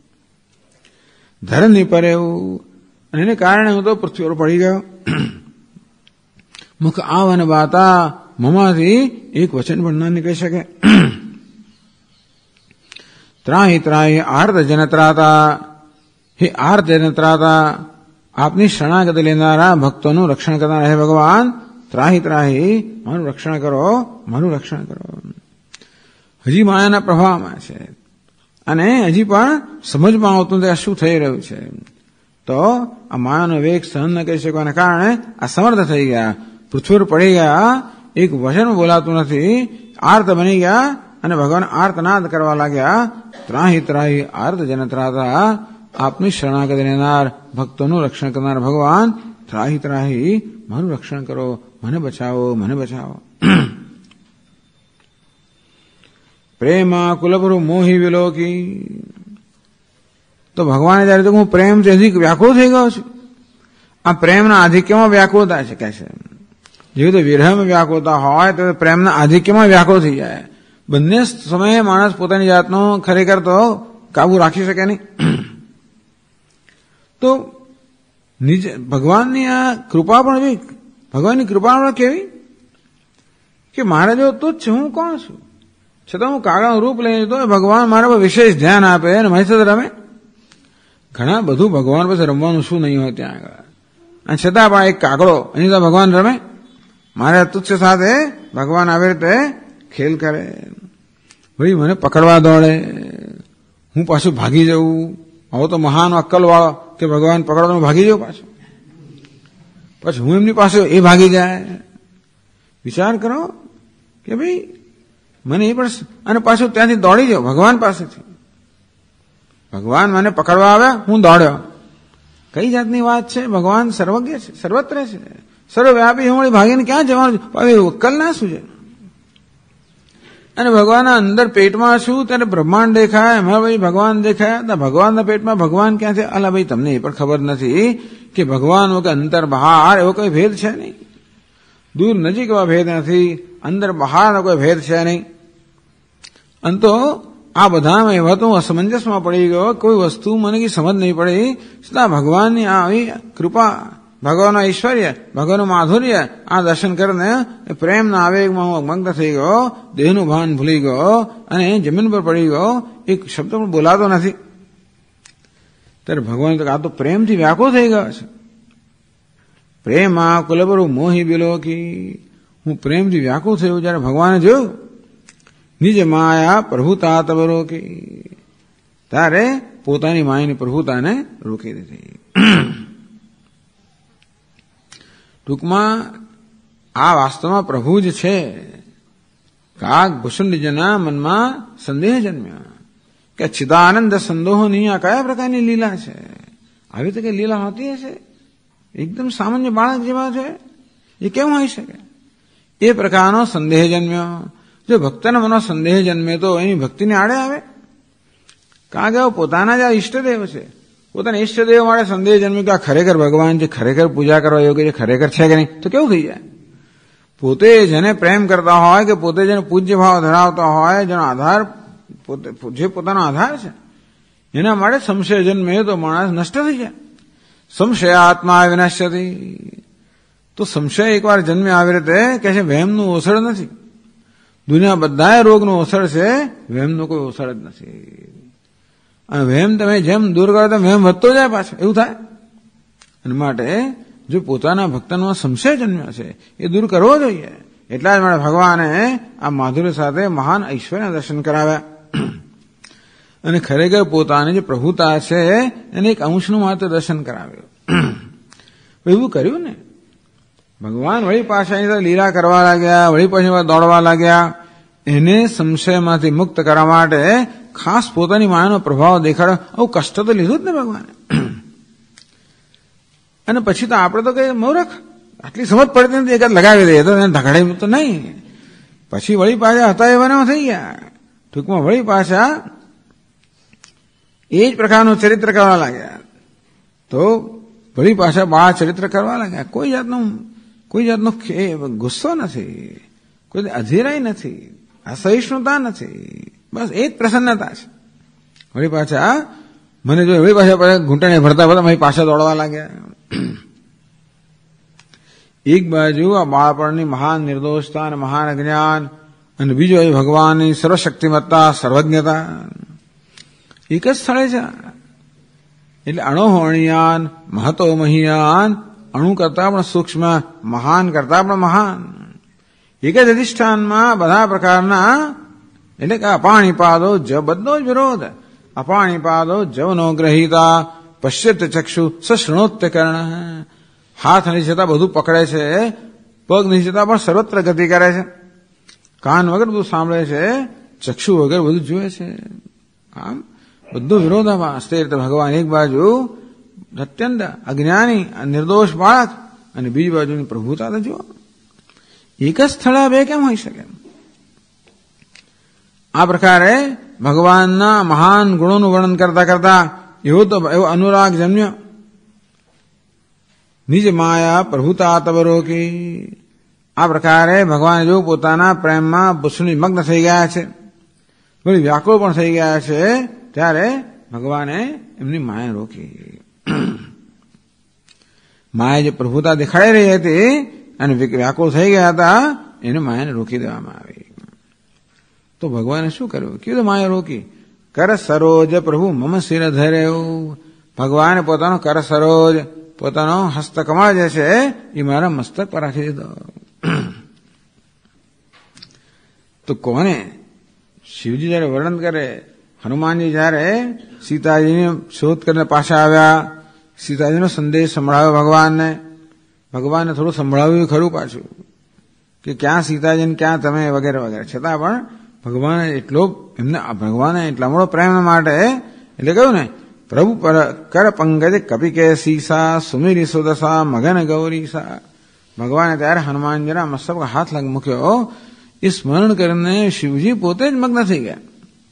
ધર્મ નહીં પર એવું, અને એને કારણે હું તો પૃથ્વી પર પડી ગયો. મુખ આવ અને બાતા મમાથી એક વચન પણ ના નીકળી શકે. ત્રાહી ત્રાહી આર્ત જનત્રાતા, હે આર્ત જનત્રાતા, આપની શરણાગત લેનારા ભક્તોનું રક્ષણ કરનારા હે ભગવાન, ત્રાહી ત્રાહી મારું રક્ષણ કરો, મારું રક્ષણ કરો. હજી માયાના પ્રભાવમાં છે અને હજી પણ સમજમાં આવતું કે શું થઈ રહ્યું છે. તો આ માયાનો વેગ સહન ન કરી શકવાના કારણે આ સમર્થ થઈ ગયા, પૃથ્વી પર પડી ગયા, એક વચન બોલાતું નથી, આર્ત બની ગયા અને ભગવાન આર્તનાદ કરવા લાગ્યા. ત્રાહી ત્રાહી આર્ત જનત્રાતા, આપની શરણાગત લેનાર ભક્તોનું રક્ષણ કરનાર ભગવાન, ત્રાહી ત્રાહી મારું રક્ષણ કરો, મને બચાવો, મને બચાવો. પ્રેમા કુલપુરુ મોહી વિલોકી. તો ભગવાને જયારે તો હું પ્રેમથી હજી વ્યાકુળ થઈ ગયો છું. આ પ્રેમના આધિક્યમાં વ્યાકુળતા છે કે છે. જેવી તો વિરહમાં વ્યાકુળતા હોય તો પ્રેમના આધિક્યમાં વ્યાકુળ થઈ જાય. બંને સમયે માણસ પોતાની જાતનો ખરેખર તો કાબુ રાખી શકે નહીં. તો ભગવાનની આ કૃપા પણ એવી, ભગવાનની કૃપા પણ કેવી કે મારા જો તુચ્છ હું કોણ છું, છતાં હું કાળાનું રૂપ લઈને તો ભગવાન મારા પર વિશેષ ધ્યાન આપે અને મારી સાથે રમે. ઘણા બધું ભગવાન પાસે રમવાનું શું નહીં હોય ત્યાં આગળ, અને છતાં પણ એક કાગડો એની તો ભગવાન રમે. મારા તુચ્છ સાથે ભગવાન આવી રીતે ખેલ કરે. ભાઈ મને પકડવા દોડે, હું પાછું ભાગી જવું. આવો તો મહાન અક્કલ વાળો કે ભગવાન પકડવા ભાગી જવું પાછું, પછી હું એમની પાસે એ ભાગી જાય. વિચાર કરો કે ભાઈ મને એ પણ, અને પાછું ત્યાંથી દોડી જાઉં ભગવાન પાસેથી. ભગવાન મને પકડવા આવ્યા, હું દોડ્યો. કઈ જાતની વાત છે. ભગવાન સર્વજ્ઞ છે, સર્વત્ર છે, સર્વવ્યાપી. હું ભાગીને ક્યાં જવાનું છે? અક્કલ ના શું છે? અને ભગવાનના અંદર પેટમાં છું ત્યારે બ્રહ્માંડ દેખાય, એમાં ભાઈ ભગવાન દેખાય. ભગવાનના પેટમાં ભગવાન ક્યાં છે? અલા ભાઈ તમને એ પણ ખબર નથી કે ભગવાન કે અંતર બહાર એવો કોઈ ભેદ છે નહીં. દૂર નજીક એવા ભેદ નથી, અંદર બહારનો કોઈ ભેદ છે નહીં. અને તો આ બધામાં એવા તો અસમંજસમાં પડી ગયો, કોઈ વસ્તુ મને સમજ નહીં પડી. છતાં ભગવાનની આવી કૃપા ભગવાનનું ઐશ્વર્ય, ભગવાનનું માધુર્ય આ દર્શન કરીને પ્રેમના આવેગમાં હું મગ્ન થઈ ગયો, દેહનું ભાન ભૂલી ગયો અને જમીન પર પડી ગયો, એક શબ્દ પણ બોલાતો નથી. ત્યારે ભગવાન આ તો પ્રેમથી વ્યાકુળ થઈ ગયો છે. પ્રેમા કુલબરુ મોહી બિલોકી, હું પ્રેમથી વ્યાકુળ થયું જયારે ભગવાને જોયું. નિજ માયા પ્રભુતા તબ રોકી, ત્યારે પોતાની માયાની પ્રભુતાને રોકી દીધી. ટૂંકમાં આ વાસ્તવમાં પ્રભુ જ છે. કાગ ભૂષુંડજના મનમાં સંદેહ જન્મ્યો કે ચિદાનંદ સંદોહની આ કયા પ્રકારની લીલા છે? આવી તો કઈ લીલા હોતી હશે? એકદમ સામાન્ય બાળક જેવા છે, એ કેમ હોઈ શકે? એ પ્રકારનો સંદેહ જન્મ્યો. જો ભક્તના મનમાં સંદેહ જન્મે તો એની ભક્તિને આડે આવે? કારણ કે પોતાના જ આ ઈષ્ટદેવ છે, પોતાના ઈષ્ટદેવ માટે સંદેહ જન્મ્યો કે આ ખરેખર ભગવાન છે, ખરેખર પૂજા કરવા યોગ્ય છે, ખરેખર છે કે નહીં, તો કેવું થઈ જાય? પોતે જેને પ્રેમ કરતા હોય કે પોતે જેને પૂજ્ય ભાવ ધરાવતા હોય, જેનો આધાર જે પોતાનો આધાર છે, એના માટે સંશય જન્મે તો માણસ નષ્ટ થઈ જાય. સંશય આત્મા વિનાશ્યતી. તો સંશય એકવાર જન્મે આવી રીતે કે છે વહેમનું ઓસડ નથી. દુનિયા બધા રોગનું ઓસડ છે, વહેમનું કોઈ ઓસડ જ નથી. અને વહેમ તમે જેમ દૂર કરો તેમ વહેમ વધતો જાય પાછો, એવું થાય. અને માટે જો પોતાના ભક્તનો સંશય જન્મ્યો છે એ દૂર કરવો જોઈએ. એટલા જ માટે ભગવાને આ માધુર્ય સાથે મહાન ઐશ્વર્યના દર્શન કરાવ્યા. અને ખરેખર પોતાની જે પ્રભુતા છે એને એક અંશનું માત્ર દર્શન કરાવ્યું. એવું કર્યું ને, ભગવાન વળી પાછા લીલા કરવા લાગ્યા, વળી પાછા દોડવા લાગ્યા. એને સંશયમાંથી મુક્ત કરવા માટે ખાસ પોતાની માયાનો પ્રભાવ દેખાડ્યો. આવું કષ્ટ તો લીધું જ ને ભગવાને. અને પછી તો આપણે તો કઈ મૂર્ખ, આટલી સમજ પડતી નથી, એકાદ લગાવી દઈએ તો એને ધગાડે તો નહીં. પછી વળી પાછા હતા એવાના થઈ ગયા. ટૂંકમાં વળી પાછા એ જ પ્રકારનું ચરિત્ર કરવા લાગ્યા. તો વળી પાછા બાળ ચરિત્ર કરવા લાગ્યા. કોઈ જાતનો ગુસ્સો નથી, કોઈ અધીરાઈ નથી, અસહિષ્ણુતા નથી, બસ એ જ પ્રસન્નતા છે. વળી પાછા મને જો વળી પાછા ઘૂંટણે ભરતા ભરતા પાછા દોડવા લાગ્યા. એક બાજુ આ બાળપણની મહાન નિર્દોષતા અને મહાન જ્ઞાન, અને બીજો એ ભગવાનની સર્વશક્તિમત્તા, સર્વજ્ઞતા એક જ સ્થળે છે. એટલે અણોહણિયાન મહતો મહિયાન, અણુ કરતા પણ સૂક્ષ્મ, મહાન કરતા પણ મહાન. એક જ અધિષ્ઠાનમાં બધા પ્રકારના, એટલે કે અપાણીપાદો જ બધો જ વિરોધ. અપાણીપાદો જવનો ગ્રહીતા, પશ્યત ચક્ષુ સશૃણોત્ય કર્ણ. હાથ નથી છતાં બધું પકડે છે, પગ નથી છતાં પણ સર્વત્ર ગતિ કરે છે, કાન વગર બધું સાંભળે છે, ચક્ષુ વગર બધું જુએ છે. આમ બધો વિરોધાભાસ. તે રીતે ભગવાન એક બાજુ અત્યંત અજ્ઞાની નિર્દોષ બાળક, અને બીજી બાજુની પ્રભુતા તો જુઓ. એક જ સ્થળે બે કેમ હોઈ શકે? આ પ્રકારે ભગવાનના મહાન ગુણોનું વર્ણન કરતા કરતા એવો અનુરાગ જન્મ્યો. નિજ માયા પ્રભુતા તબ રોકી. આ પ્રકારે ભગવાન જો પોતાના પ્રેમમાં ભૂષણી મગ્ન થઈ ગયા છે, વળી વ્યાકુળ પણ થઈ ગયા છે, ત્યારે ભગવાને એમની માયા રોકી. માયા જે પ્રભુતા દેખાડી રહી હતી અને વ્યાકુળ થઈ ગયા હતા, એને માયાને રોકી દેવામાં આવી. તો ભગવાને શું કર્યું? કીધું માયા રોકી. કર સરોજ પ્રભુ મમ શિર ધર્યો. ભગવાને પોતાનો કર સરોજ, પોતાનો હસ્તકમળ જે છે એ મારા મસ્તક પર રાખી દીધો. તો કોને? શિવજી જયારે વર્ણન કરે, હનુમાનજી જયારે સીતાજીની શોધ કરીને પાછા આવ્યા, સીતાજીનો સંદેશ સંભળાવ્યો ભગવાનને. ભગવાનને થોડું સંભળાવ્યું ખરું પાછું કે ક્યાં સીતાજીને ક્યાં તમે વગેરે વગેરે. છતાં પણ ભગવાને ભગવાને એટલા મોટો પ્રેમ માટે એટલે કહ્યું ને, પ્રભુ પર કર પંકજ કપિકે સીસા સુમિરી સુદસા મગન ગૌરીસા. ભગવાને ત્યારે હનુમાનજીના મસ્તક પર હાથ મૂક્યો. એ સ્મરણ કરીને શિવજી પોતે જ મગ્ન થઈ ગયા.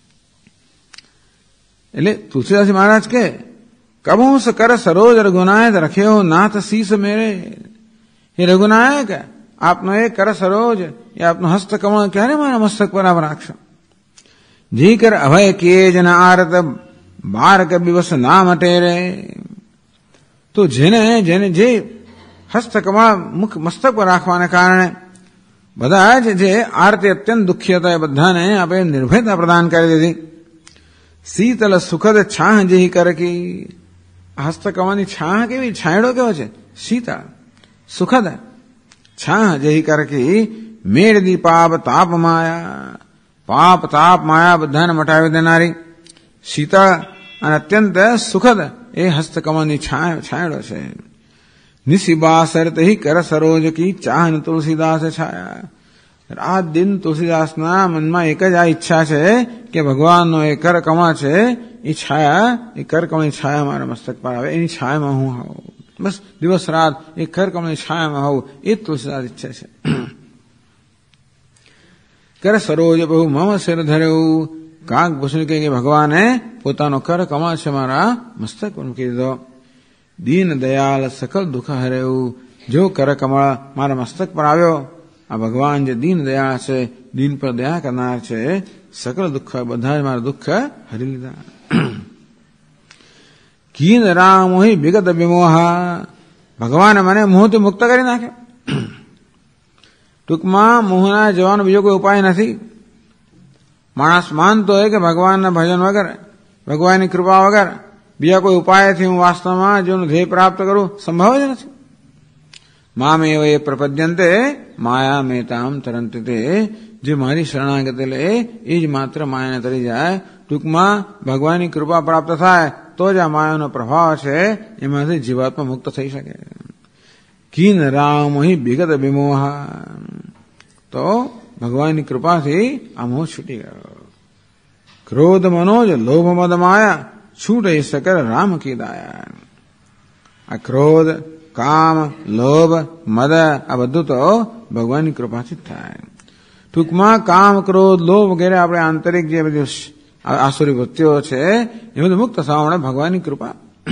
એટલે તુલસીદાસ મહારાજ કે કબહું કર સરોજ રઘુનાયક રખ્યો નાથ શીશ મેરે. એ રઘુનાયક, આપનો એ કર સરોજ, એ આપનો હસ્તકમળ ક્યારે મારા મસ્તક પર આપ રાખશો? જી કર અભય કિયે જન આરત બારક દિવસ નામ ટેરે. તો જેને જે હસ્તકમળ મુખ મસ્તક પર રાખવાને કારણે બધા જ જે આરતી અત્યંત દુઃખી હતા એ બધાને આપણે નિર્ભયતા પ્રદાન કરી દીધી. શીતલ સુખદ છાહ જેહી કરકી, હસ્તકમળની છાહ કેવી, છાંયડો કેવો છે, શીતળ સુખદ. છાહ જેહી કરકી મેળ દી પાપ તાપ માયા, પાપ તાપ માયા બધાને મટાવી દેનારી શીતળ અને અત્યંત સુખદ એ હસ્તકમળની છાંયડો છે. નિશિબાસર તહી કર સરોજ કી ચાહન તુલસીદાસ છાયા. રાત દિન તુલસીદાસના મનમાં એક જ આ ઈચ્છા છે કે ભગવાનનો એ કરકમળ છે એ છાયા, એ કરકમળની છાયા મારા મસ્તક પર આવે, એની છાયામાં હું હોઉં, બસ દિવસ રાત એ કરકમળની છાયામાં હોઉં, એ જ તુલસીદાસ ઈચ્છે છે. કર સરોજ બહુ મમ શિર ધર્યું, કાગ ભૂષણ કે ભગવાને પોતાનો કરકમળ છે મારા મસ્તક પર મૂકી દીધો. દીન દયાલ સકલ દુઃખ હરેવું, જો કરકમળ મારા મસ્તક પર આવ્યો, આ ભગવાન જે દીન દયાળ છે, દીન પર દયા કરનાર છે, સકલ દુઃખ બધા જ મારા દુઃખ હરી લીધા. કીન રામોહી વિગત વિમોહા, ભગવાને મને મોહથી મુક્ત કરી નાખ્યો. ટૂંકમાં મોહના જવાનો બીજો કોઈ ઉપાય નથી. માણસ માનતો હોય કે ભગવાનના ભજન વગર, ભગવાનની કૃપા વગર બીજા કોઈ ઉપાયથી હું વાસ્તવમાં જેનું ધ્યેય પ્રાપ્ત કરું સંભવ જ નથી. મામેવ એ પ્રપદ્યંતે માયા મેતામ તરંતે, જે મારી શરણાગતિ લે એ જ માત્ર માયાને તરી જાય. ટૂંકમાં ભગવાનની કૃપા પ્રાપ્ત થાય તો જ આ માયાનો પ્રભાવ છે એમાંથી જીવાત્મા મુક્ત થઈ શકે. કીન રામ વિગત વિમોહા, તો ભગવાનની કૃપાથી આ મોહ છૂટી ગયો. ક્રોધ મનોજ લોભ મદ માયા, છૂટે સકર રામ કી દાયા. આ ક્રોધ, કામ, લોભ, મદ આ બધું તો ભગવાનની કૃપાથી જ થાય. ટૂંકમાં કામ, ક્રોધ, લોભ વગેરે આપણે આંતરિક જે બધી આસુરી વૃત્તિઓ છે એ બધું મુક્ત થવા મળે ભગવાનની કૃપા.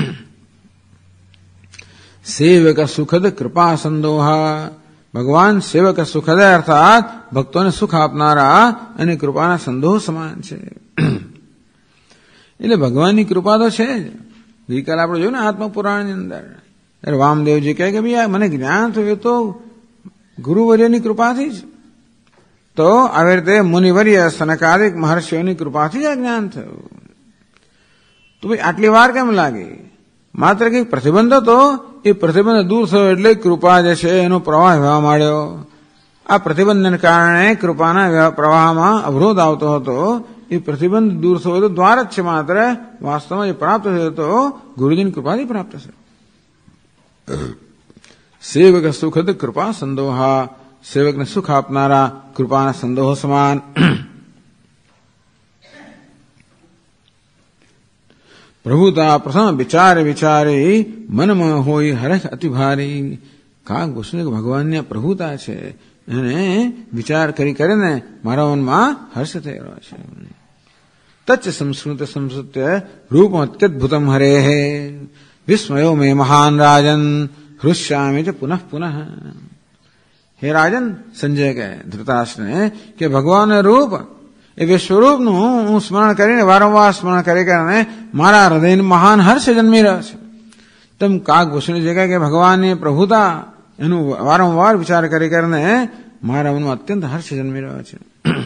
સેવક સુખદ કૃપા સંદોહા, ભગવાન સેવક સુખદ અર્થાત ભક્તોને સુખ આપનારા અને કૃપાના સંદોહ સમાન છે. એટલે ભગવાનની કૃપા તો છે જ. ગઈકાલે આપણે જોયું ને આત્મપુરાણની અંદર વામદેવજી કહે કે ભાઈ મને જ્ઞાન થયું તો ગુરુવર્યની કૃપાથી જ, તો આવી રીતે મુનિવર્ય સનકાદિક મહર્ષિઓની કૃપાથી જ આ જ્ઞાન થયું. તો ભાઈ આટલી વાર કેમ લાગી? માત્ર કંઈક પ્રતિબંધ હતો, એ પ્રતિબંધ દૂર થયો એટલે કૃપા જે છે એનો પ્રવાહ વહેવા માંડ્યો. આ પ્રતિબંધને કારણે કૃપાના પ્રવાહમાં અવરોધ આવતો હતો. એ પ્રતિબંધ દૂર થયો તો દ્વાર જ છે માત્ર, વાસ્તવમાં એ પ્રાપ્ત થયો તો ગુરુજીની કૃપાથી પ્રાપ્ત છે. સેવક સુખદ કૃપા સંદોહા, સેવકને સુખ આપનારા કૃપાના સંદોહ સમાન. પ્રભુતા પ્રથમ વિચારે વિચારે મનમાં હોય હરખ અતિ ભારી. કાગ ભૂષણ ભગવાનની પ્રભુતા છે એને વિચાર કરીને મારા મનમાં હર્ષ થઈ રહ્યો છે. તચ્ચ સંસ્કૃત સંસ્કૃત્ય રૂપ અત્યદ્ભુતમ હરે વિસ્મયો મે મહાન રાજન હૃષ્યામિ ચ પુનઃ પુનઃ. હે રાજન, સંજય કહે ધૃતરાષ્ટ્રને કે ભગવાનનું રૂપ એ વિશ્વરૂપનું હું સ્મરણ કરીને વારંવાર સ્મરણ કરીને મારા હૃદયનું મહાન હર્ષ જન્મી રહ્યો છે. તેમ કાગભૂષણ જે કહે કે ભગવાનની પ્રભુતા એનું વારંવાર વિચાર કરીને મારા મનમાં અત્યંત હર્ષ જન્મી રહ્યો છે.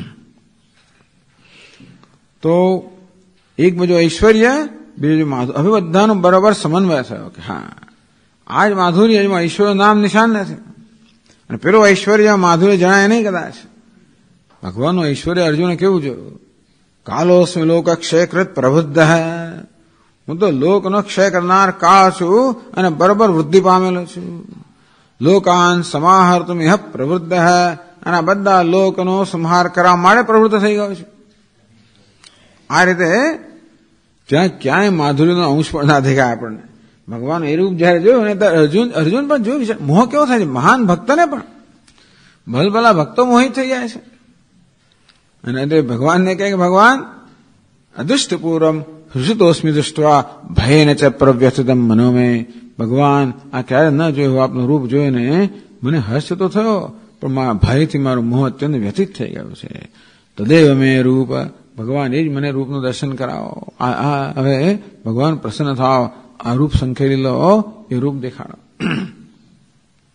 તો એક બાજુ ઐશ્વર્ય, બીજું માધુર્ય, હવે બધાનો બરાબર સમન્વય થયો કે હા આજ માધુર્ય, એમાં ઈશ્વર નામ નિશાન નથી. અને પેલો ઐશ્વર્ય માધુર્ય જણાય નહીં કદાચ. ભગવાનનું ઐશ્વર્ય અર્જુને કેવું જોયું? કાલોસ્મિ લોક ક્ષયકૃત પ્રબુદ્ધ. હું તો લોકનો ક્ષય કરનાર કાળ છું અને બરોબર વૃદ્ધિ પામેલો છું. લોકાન સમાહર્તુમ ઇહ પ્રવૃદ્ધ, અને બધા લોકનો સંહાર કરવા માટે પ્રવૃત્ત થઈ ગયો છે. આ રીતે ત્યાં ક્યાંય માધુર્યનો અંશ પણ ના દેખાય આપણને. ભગવાન એ રૂપ જયારે જોયું ને ત્યારે અર્જુન પણ જોયું, મોહ કેવો થાય છે મહાન ભક્તને પણ. ભલભલા ભક્તો મોહિત થઈ જાય છે. અને તે ભગવાનને કહે કે ભગવાન અદૃષ્ટપૂર્વમ હૃષિતોસ્મિ દૃષ્ટવા ભયેન ચ પ્રવ્યથિતમ મનોમે. ભગવાન આ ક્યારે ન જોયું, આપનું રૂપ જોઈને મને હર્ષ તો થયો પણ મારા ભયથી મારું મોહ અત્યંત વ્યથિત થઈ ગયું છે. તદેવ મેં રૂપ, ભગવાન એ જ મને રૂપનું દર્શન કરાવો. હવે ભગવાન પ્રસન્ન થાવ, આ રૂપ સંખેલી લો, એ રૂપ દેખાડો.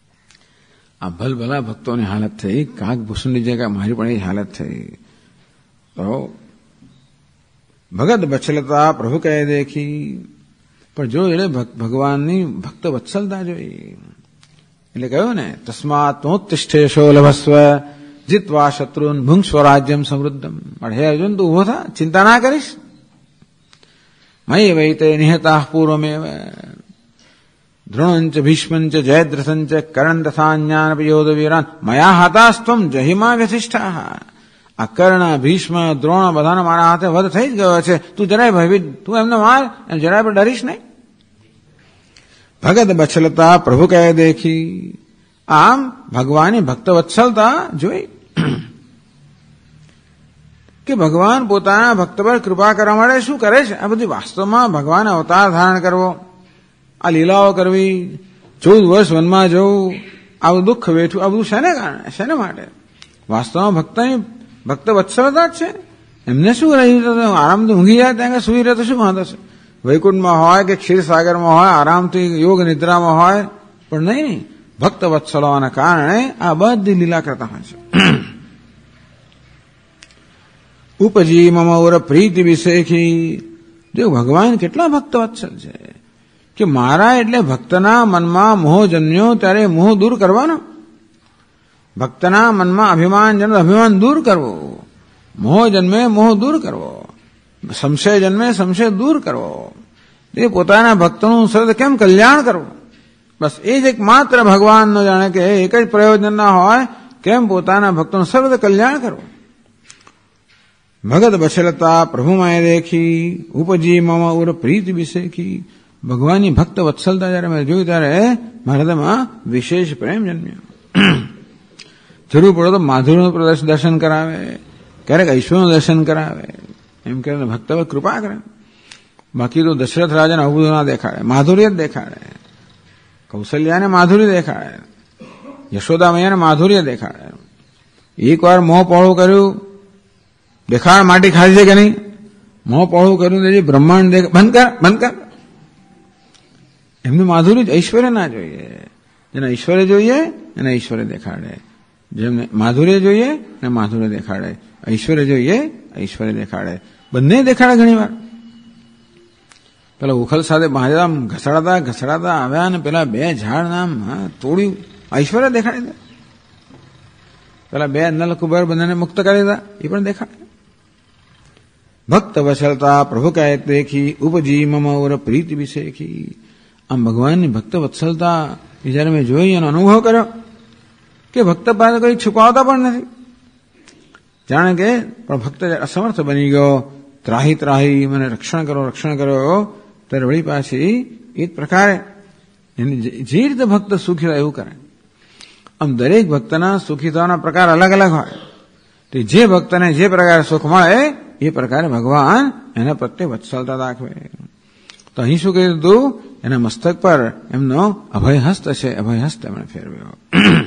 આ ભલભલા ભક્તોની હાલત થઈ. કાગભૂષણની જગ્યા મારી પણ એ હાલત થઈ. તો ભગત બચલતા પ્રભુ કહે દેખી, પણ જો એટલે ભગવાનની ભક્ત વત્સલતા જોઈ. એટલે કહ્યું ને, તસ્માત નોત્તિષ્ઠેશો લભસ્વ જીત્વા શત્રુન ભુંગ સ્વરાજ્યમ સમૃદ્ધમ. હે અર્જુન, તું ઉભો થા, ચિંતા ના કરીશ. મયી વૈતે નિહતા પૂર્વમેવ દ્રોણંચ ભીષ્મંચ જયદ્રથંચ કર્ણ તથાન્યાનપી યોધવીરાન મયા હતાસ્ત્વમ જહિમા વ્યથિષ્ઠાઃ. આ કર્ણ, ભીષ્મ, દ્રોણ બધાનો મારા હાથે વધ થઈ જ ગયો છે. તું જરાય ભયભીત, તું એમને માર, એમ જરાય પણ ડરીશ નહીં. ભગત બચલતા પ્રભુ કહે દેખી. આમ ભગવાનની ભક્ત વત્સલતા જોઈ કે ભગવાન પોતાના ભક્ત પર કૃપા કરવા માટે શું કરે છે. આ બધી વાસ્તવમાં ભગવાન અવતાર ધારણ કરવો, આ લીલાઓ કરવી, 14 વર્ષ વનમાં જવું, આવું દુઃખ વેઠવું, આ બધું શેને કારણે, શેને માટે? વાસ્તવમાં ભક્ત વત્સલતા જ છે. એમને શું રહ્યું? આરામથી ઊંઘી જાય ત્યાં સુઈ રહે તો શું વાંધો છે? વૈકુંઠમાં હોય કે ક્ષીરસાગરમાં હોય, આરામથી યોગ નિદ્રામાં હોય, પણ નહીં, ભક્ત વત્સલોના કારણે આ બધી લીલા કરતા હોય છે. ઉપજી મમ ઓર પ્રીતિ વિશેખી. જો ભગવાન કેટલા ભક્ત વત્સલ છે કે મારા એટલે ભક્તના મનમાં મોહ જન્મ્યો ત્યારે મોહ દૂર કરવાનો, ભક્તના મનમાં અભિમાન જન્મે અભિમાન દૂર કરવો, મોહ જન્મે મોહ દૂર કરવો, સંશય જન્મે સંશય દૂર કરવો, એ પોતાના ભક્તોનું સર્વ કેમ કલ્યાણ કરવું. બસ એ જ એકમાત્ર ભગવાનનો જાણે કે એક જ પ્રયોજન ના હોય, કેમ પોતાના ભક્તોનું સર્વ કલ્યાણ કરવું. ભગત બચલતા પ્રભુમાએ દેખી. ઉપજી મમ ઉર પ્રીતિ વિશેખી. ભગવાનની ભક્ત વત્સલતા જયારે મેં જોયું ત્યારે મારા હૃદયમાં વિશેષ પ્રેમ જન્મ્યો. જરૂર પડે તો માધુર્યનું દર્શન કરાવે, ક્યારેક ઐશ્વર્યનું દર્શન કરાવે, એમ કરીને ભક્ત પર કૃપા કરે. બાકી તો દશરથ રાજાને આવું બધું ના દેખાડે, માધુર્ય જ દેખાડે. કૌશલ્યાને માધુર્ય દેખાડે, યશોદા મૈયાને માધુર્ય દેખાડે. એક વાર મોં પહોળું કર્યું, દેખાડ માટી ખાધી છે કે નહીં, મોં પહોળું કર્યું તો બ્રહ્માંડ બંધ કર. એમનું માધુર્ય ઐશ્વર્ય ના જોઈએ. જેને ઐશ્વર્ય જોઈએ એને ઐશ્વર્ય દેખાડે, જેમને માધુર્ય જોઈએ એને માધુર્ય દેખાડે, ઐશ્વર્ય જોઈએ ઐશ્વર્ય દેખાડે, બંને દેખાડે. ઘણી વાર પેલા ઉખલ સાથે આમ ઘસડાતા આવ્યા અને પેલા 2 ઝાડ નામ તોડ્યું, ઐશ્વર્ય દેખાડી દે. પેલા 2 નલ કુબેર બંનેને મુક્ત કરી દીધા, એ પણ દેખાડે. ભક્ત વત્સલતા પ્રભુ કહે દેખી. ઉપજી મમ ઓર પ્રીતિ વિશેખી. આમ ભગવાનની ભક્ત વત્સલતા એ જયારે મેં જોઈ એનો અનુભવ કર્યો કે ભક્ત પાસે કોઈ છુપાવતા પણ નથી. જાણે કે પણ ભક્ત અસમર્થ બની ગયો, ત્રાહી મને રક્ષણ કરો, ત્યારે વળી પાછી એ જ પ્રકારે એની જે રીતે ભક્ત સુખી થાય એવું કરે. આમ દરેક ભક્તના સુખી થવાના પ્રકાર અલગ અલગ હોય. તો જે ભક્તને જે પ્રકારે સુખ મળે એ પ્રકારે ભગવાન એના પ્રત્યે વત્સલતા દાખવે. તો અહીં શું કહી દીધું? એના મસ્તક પર એમનો અભયહસ્ત છે, અભયહસ્ત એમણે ફેરવ્યો.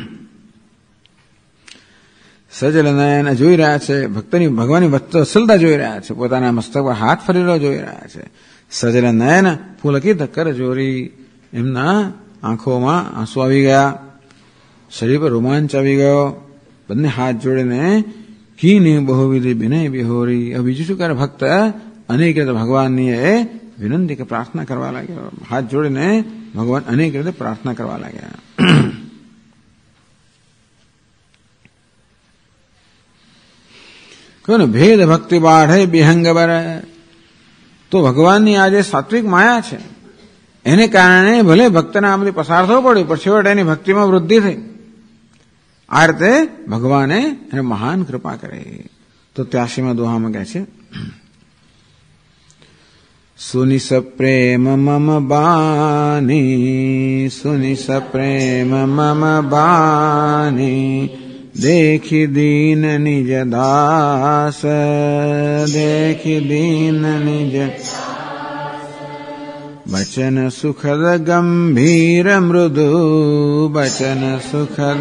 સજલ નયન જોઈ રહ્યા છે, ભક્તની ભગવાનની વત્સલતા જોઈ રહ્યા છે, પોતાના મસ્તક પર હાથ ફરેલો જોઈ રહ્યા છે. સજલ નયન પુલકિત કર જોરી. એમના આંખોમાં આંસુ આવી ગયા, શરીર પર રોમાંચ આવી ગયો. બંને હાથ જોડીને કીની બહુવિધિ વિનય વિહોરી. હવે બીજું શું કરે ભક્ત? અનેક રીતે ભગવાનની એ વિનંતી કે પ્રાર્થના કરવા લાગ્યો. હાથ જોડીને ભગવાન અનેક રીતે પ્રાર્થના કરવા લાગ્યા. કહ્યું ને ભેદ ભક્તિ બાઢે બિહંગ બર. તો ભગવાનની આ જે સાત્વિક માયા છે એને કારણે ભલે ભક્તને આ બધી પસાર થવું પડ્યું, પણ છેવટે એની ભક્તિમાં વૃદ્ધિ થઈ. આ રીતે ભગવાને એને મહાન કૃપા કરી. તો 83માં દોહામાં કહે છે, સુનિસ પ્રેમ મમ બાની, સુનિસ પ્રેમ મમ બાની, દેખી દીન નિજ દાસ, દેખી દીન નિજ બચન સુખદ ગંભીર મૃદુ, બચન સુખદ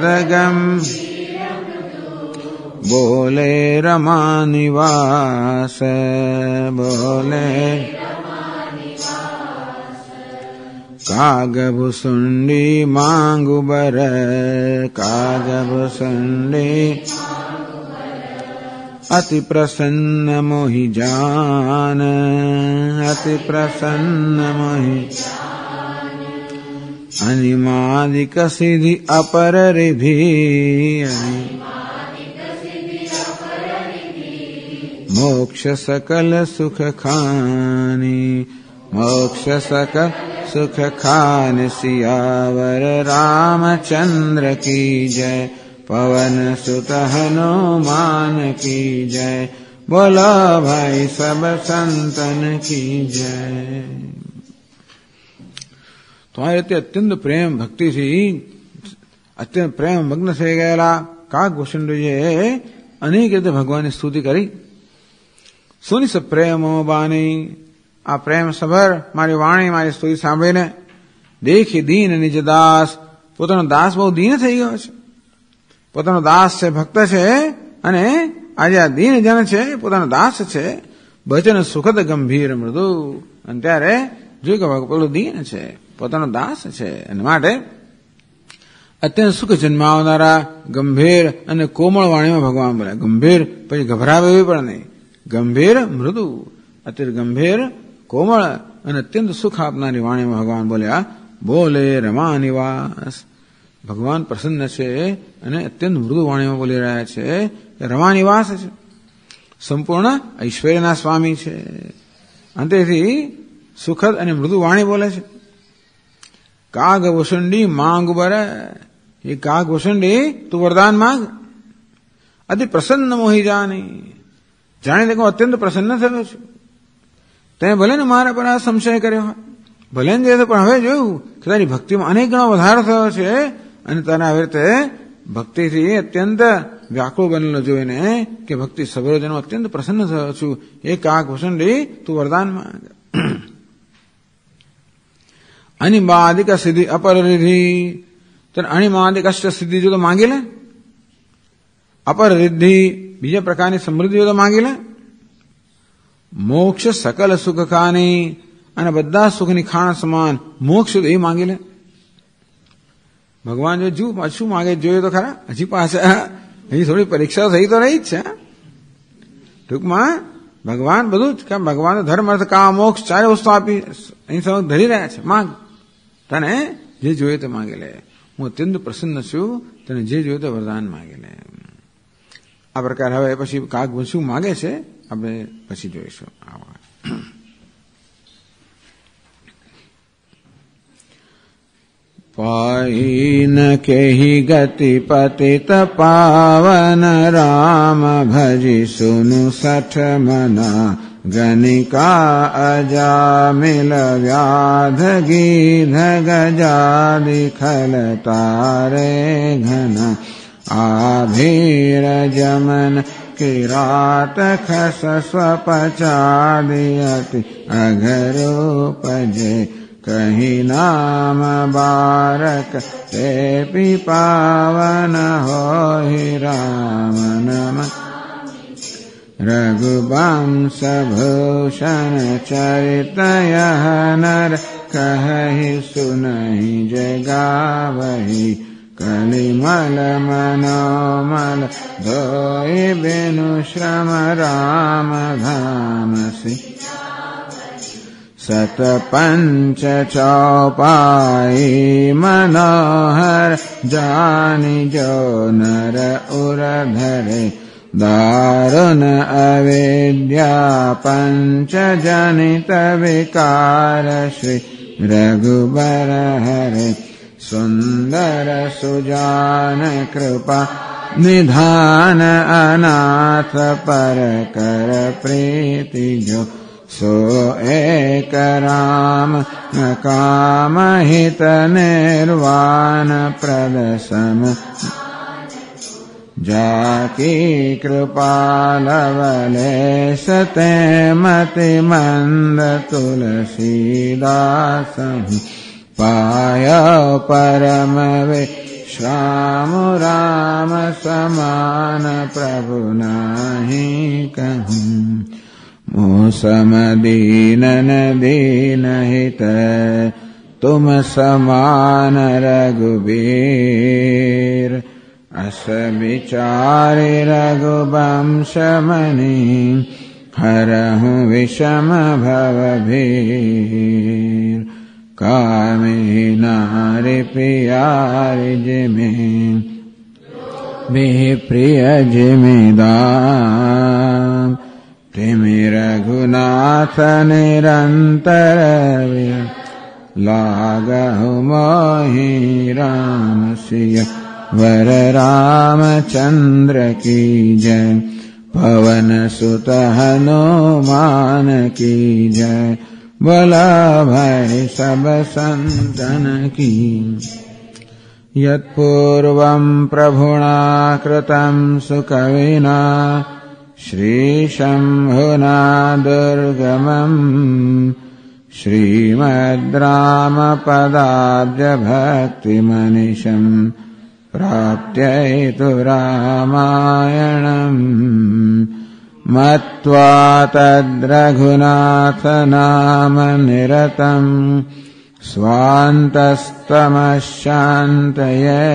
બોલે રમા નિવાસ, બોલે कागभुसुंडी मांगुबर कागभुसुंडी अति प्रसन्न मोहि जान अति प्रसन्न मोहि अनिमादिक सिद्धि अपर रिधि मोक्ष सकल सुख खानी मोक्ष सकल सुख खान सियावर रामचंद्र की जय पवन सुत हनुमान की जय बोलो भाई सब संतन की जय। तुम्हारे अत्यंत प्रेम भक्ति से अत्यंत प्रेम मग्न से गયેલા કાગભૂષણજીએ અનેક રીતે ભગવાનની સ્તુતિ કરી। સુની સ પ્રેમો બાની આ પ્રેમ સભર મારી વાણી મારી સ્તુતિ સાંભળીને દેખી દીન નિજ દાસ પોતાનો દાસ બહુ દીન થઈ ગયો છે। પોતાનો દાસ છે ભક્ત છે અને આજે આ દીન જન છે પોતાનો દાસ છે ભજન સુખદ ગંભીર મૃદુ અને ત્યારે જોયું કે પેલું દીન છે પોતાનો દાસ છે અને માટે અત્યંત સુખ જન્માવનારા ગંભીર અને કોમળ વાણીમાં ભગવાન બોલ્યા। ગંભીર પછી ગભરાવે એવી પણ નહીં ગંભીર મૃદુ અત્યંત ગંભીર કોમળ અને અત્યંત સુખ આપનારી વાણીમાં ભગવાન બોલ્યા બોલે રમા નિવાસ। ભગવાન પ્રસન્ન છે અને અત્યંત મૃદુ વાણીમાં બોલી રહ્યા છે રમા નિવાસ છે સંપૂર્ણ ઐશ્વર્યના સ્વામી છે અંતેથી સુખદ અને મૃદુ વાણી બોલે છે। કાગભૂષણડી માંગ બર ये कागभूषणडी तू वरदान मांग अति प्रसन्न मोही जानी जाने देखो अत्यंत प्रसन्न थयो छे ते भले ने मारा पर आ संशय कर्यो भले ने जे पण हवे जोयुं के तारी भक्तिमां अनेक गणो વધારો થયો છે અને તને આવી રીતે ભક્તિથી અત્યંત વ્યાકુળ બનેલો જોઈને કે ભક્તિ સબરોજનો અત્યંત પ્રસન્ન થયો છું એ કાગભૂષણડી તું વરદાન માંગ। અનિમાદિક સિદ્ધિ અપરરિધિ અણિમાદિક અષ્ટ સિદ્ધિ જો તો માંગી લે અપર રિદ્ધિ બીજા પ્રકારની સમૃદ્ધિ જો તો માંગી લે મોક્ષ સકલ સુખ ખાની અને બધા સુખની ખાણ સમાન મોક્ષ એ માંગી લે। ભગવાન જો પાછું માંગે જોઈએ તો ખરા હજી પાછા હજી થોડી પરીક્ષા થઈ તો રહી જ છે ટૂંકમાં ભગવાન બધું જ કે ભગવાન ધર્મ અર્થ કામ મોક્ષ ચારે વસ્તુ આપી અહીં સમક્ષ ધરી રહ્યા છે માંગ તને જે જોઈએ તો માંગી લે હું અત્યંત પ્રસન્ન છું તને જે જોઈએ તો વરદાન માંગી લે। આ પ્રકાર હવે પછી કાગભૂષણ માંગે છે આપણે પછી જોઈશું। पाईन केहि गति पतित पावन राम भजि सुनु सठ मना गणिका अजामिल व्याध गीध गजादि खल तारे घन आभीर जमन किरात खस स्वपचादियति अघरोपजे कहीं नाम बारक ते पावन हो राम नम रघुवंश भूषण चरित यह नर कहि सुनहि जगावहि कलिमल मनोमल धोई बिनु श्रम राम धाम सि सत पंच चौपाई मनोहर जानि जो नर उर धरे दारुण अविद्या पंच जनित विकार श्री रघुबर हरे सुंदर सुजान कृपा निधान अनाथ पर कर प्रीति जो सो एक राम न काम हित निर्वाण प्रद सम जाकी कृपा लवलेश ते मति मंद तुलसीदास पायो परम विश्राम राम समान प्रभु नाही कहूँ मोसम दीनन दीन हित तुम समान रघुबीर अस विचारे रघुवंशमणि हरहु विषम भवभीर कामिनी नारि प्रियारि जिमि बिहि प्रिय जिमिदाम तिमि रघुनाथ निरंतर लागहु मोहि राम सिय वर रामचंद्र की जय पवन सुत हनुमान की जय बोला भाई सब संतन की यत्पूर्वं प्रभुना कृतं सुकविना श्रीशम्भुना दुर्गमम् श्रीमद्रामपदाब्जभक्तिमनिशम् प्राप्त्यैतु रामायणम् मत्वा तद्रघुनाथनाम निरतम् स्वान्तस्तमशान्तये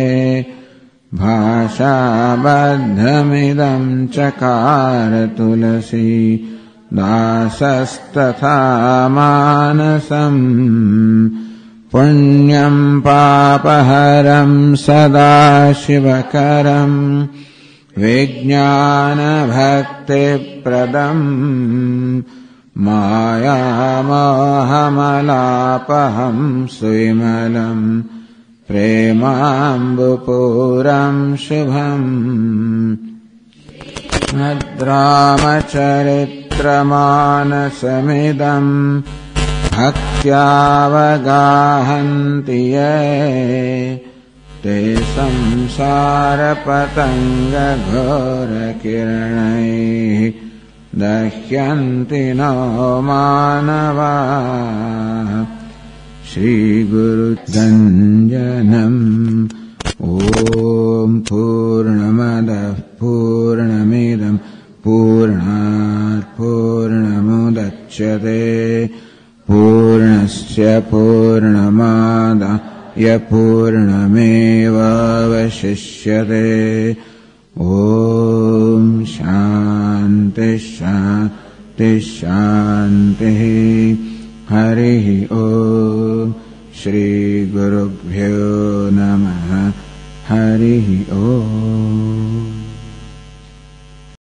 भाषाबद्धमिदं चकार तुलसी दासस्तथा मानसम् पुण्यं पापहरं सदा शिवकरम् विज्ञानभक्तिप्रदम् मायामोहमलापहं सुविमलम् प्रेमाम्बुपूरं शुभम् रामचरित्रमानसमिदम् भक्त्यावगाहन्ति ये ते संसारपतङ्गघोरकिरणैः दह्यन्ति नो मानवाः श्रीगुरुजनम् ॐ पूर्णमदः पूर्णमिदं पूर्णात् पूर्णमुदच्यते पूर्णस्य पूर्णमादाय पूर्णमेवावशिष्यते ॐ शान्ति शान्ति शान्तिः हरिः ॐ श्रीगुरुभ्यो नमः हरिः ॐ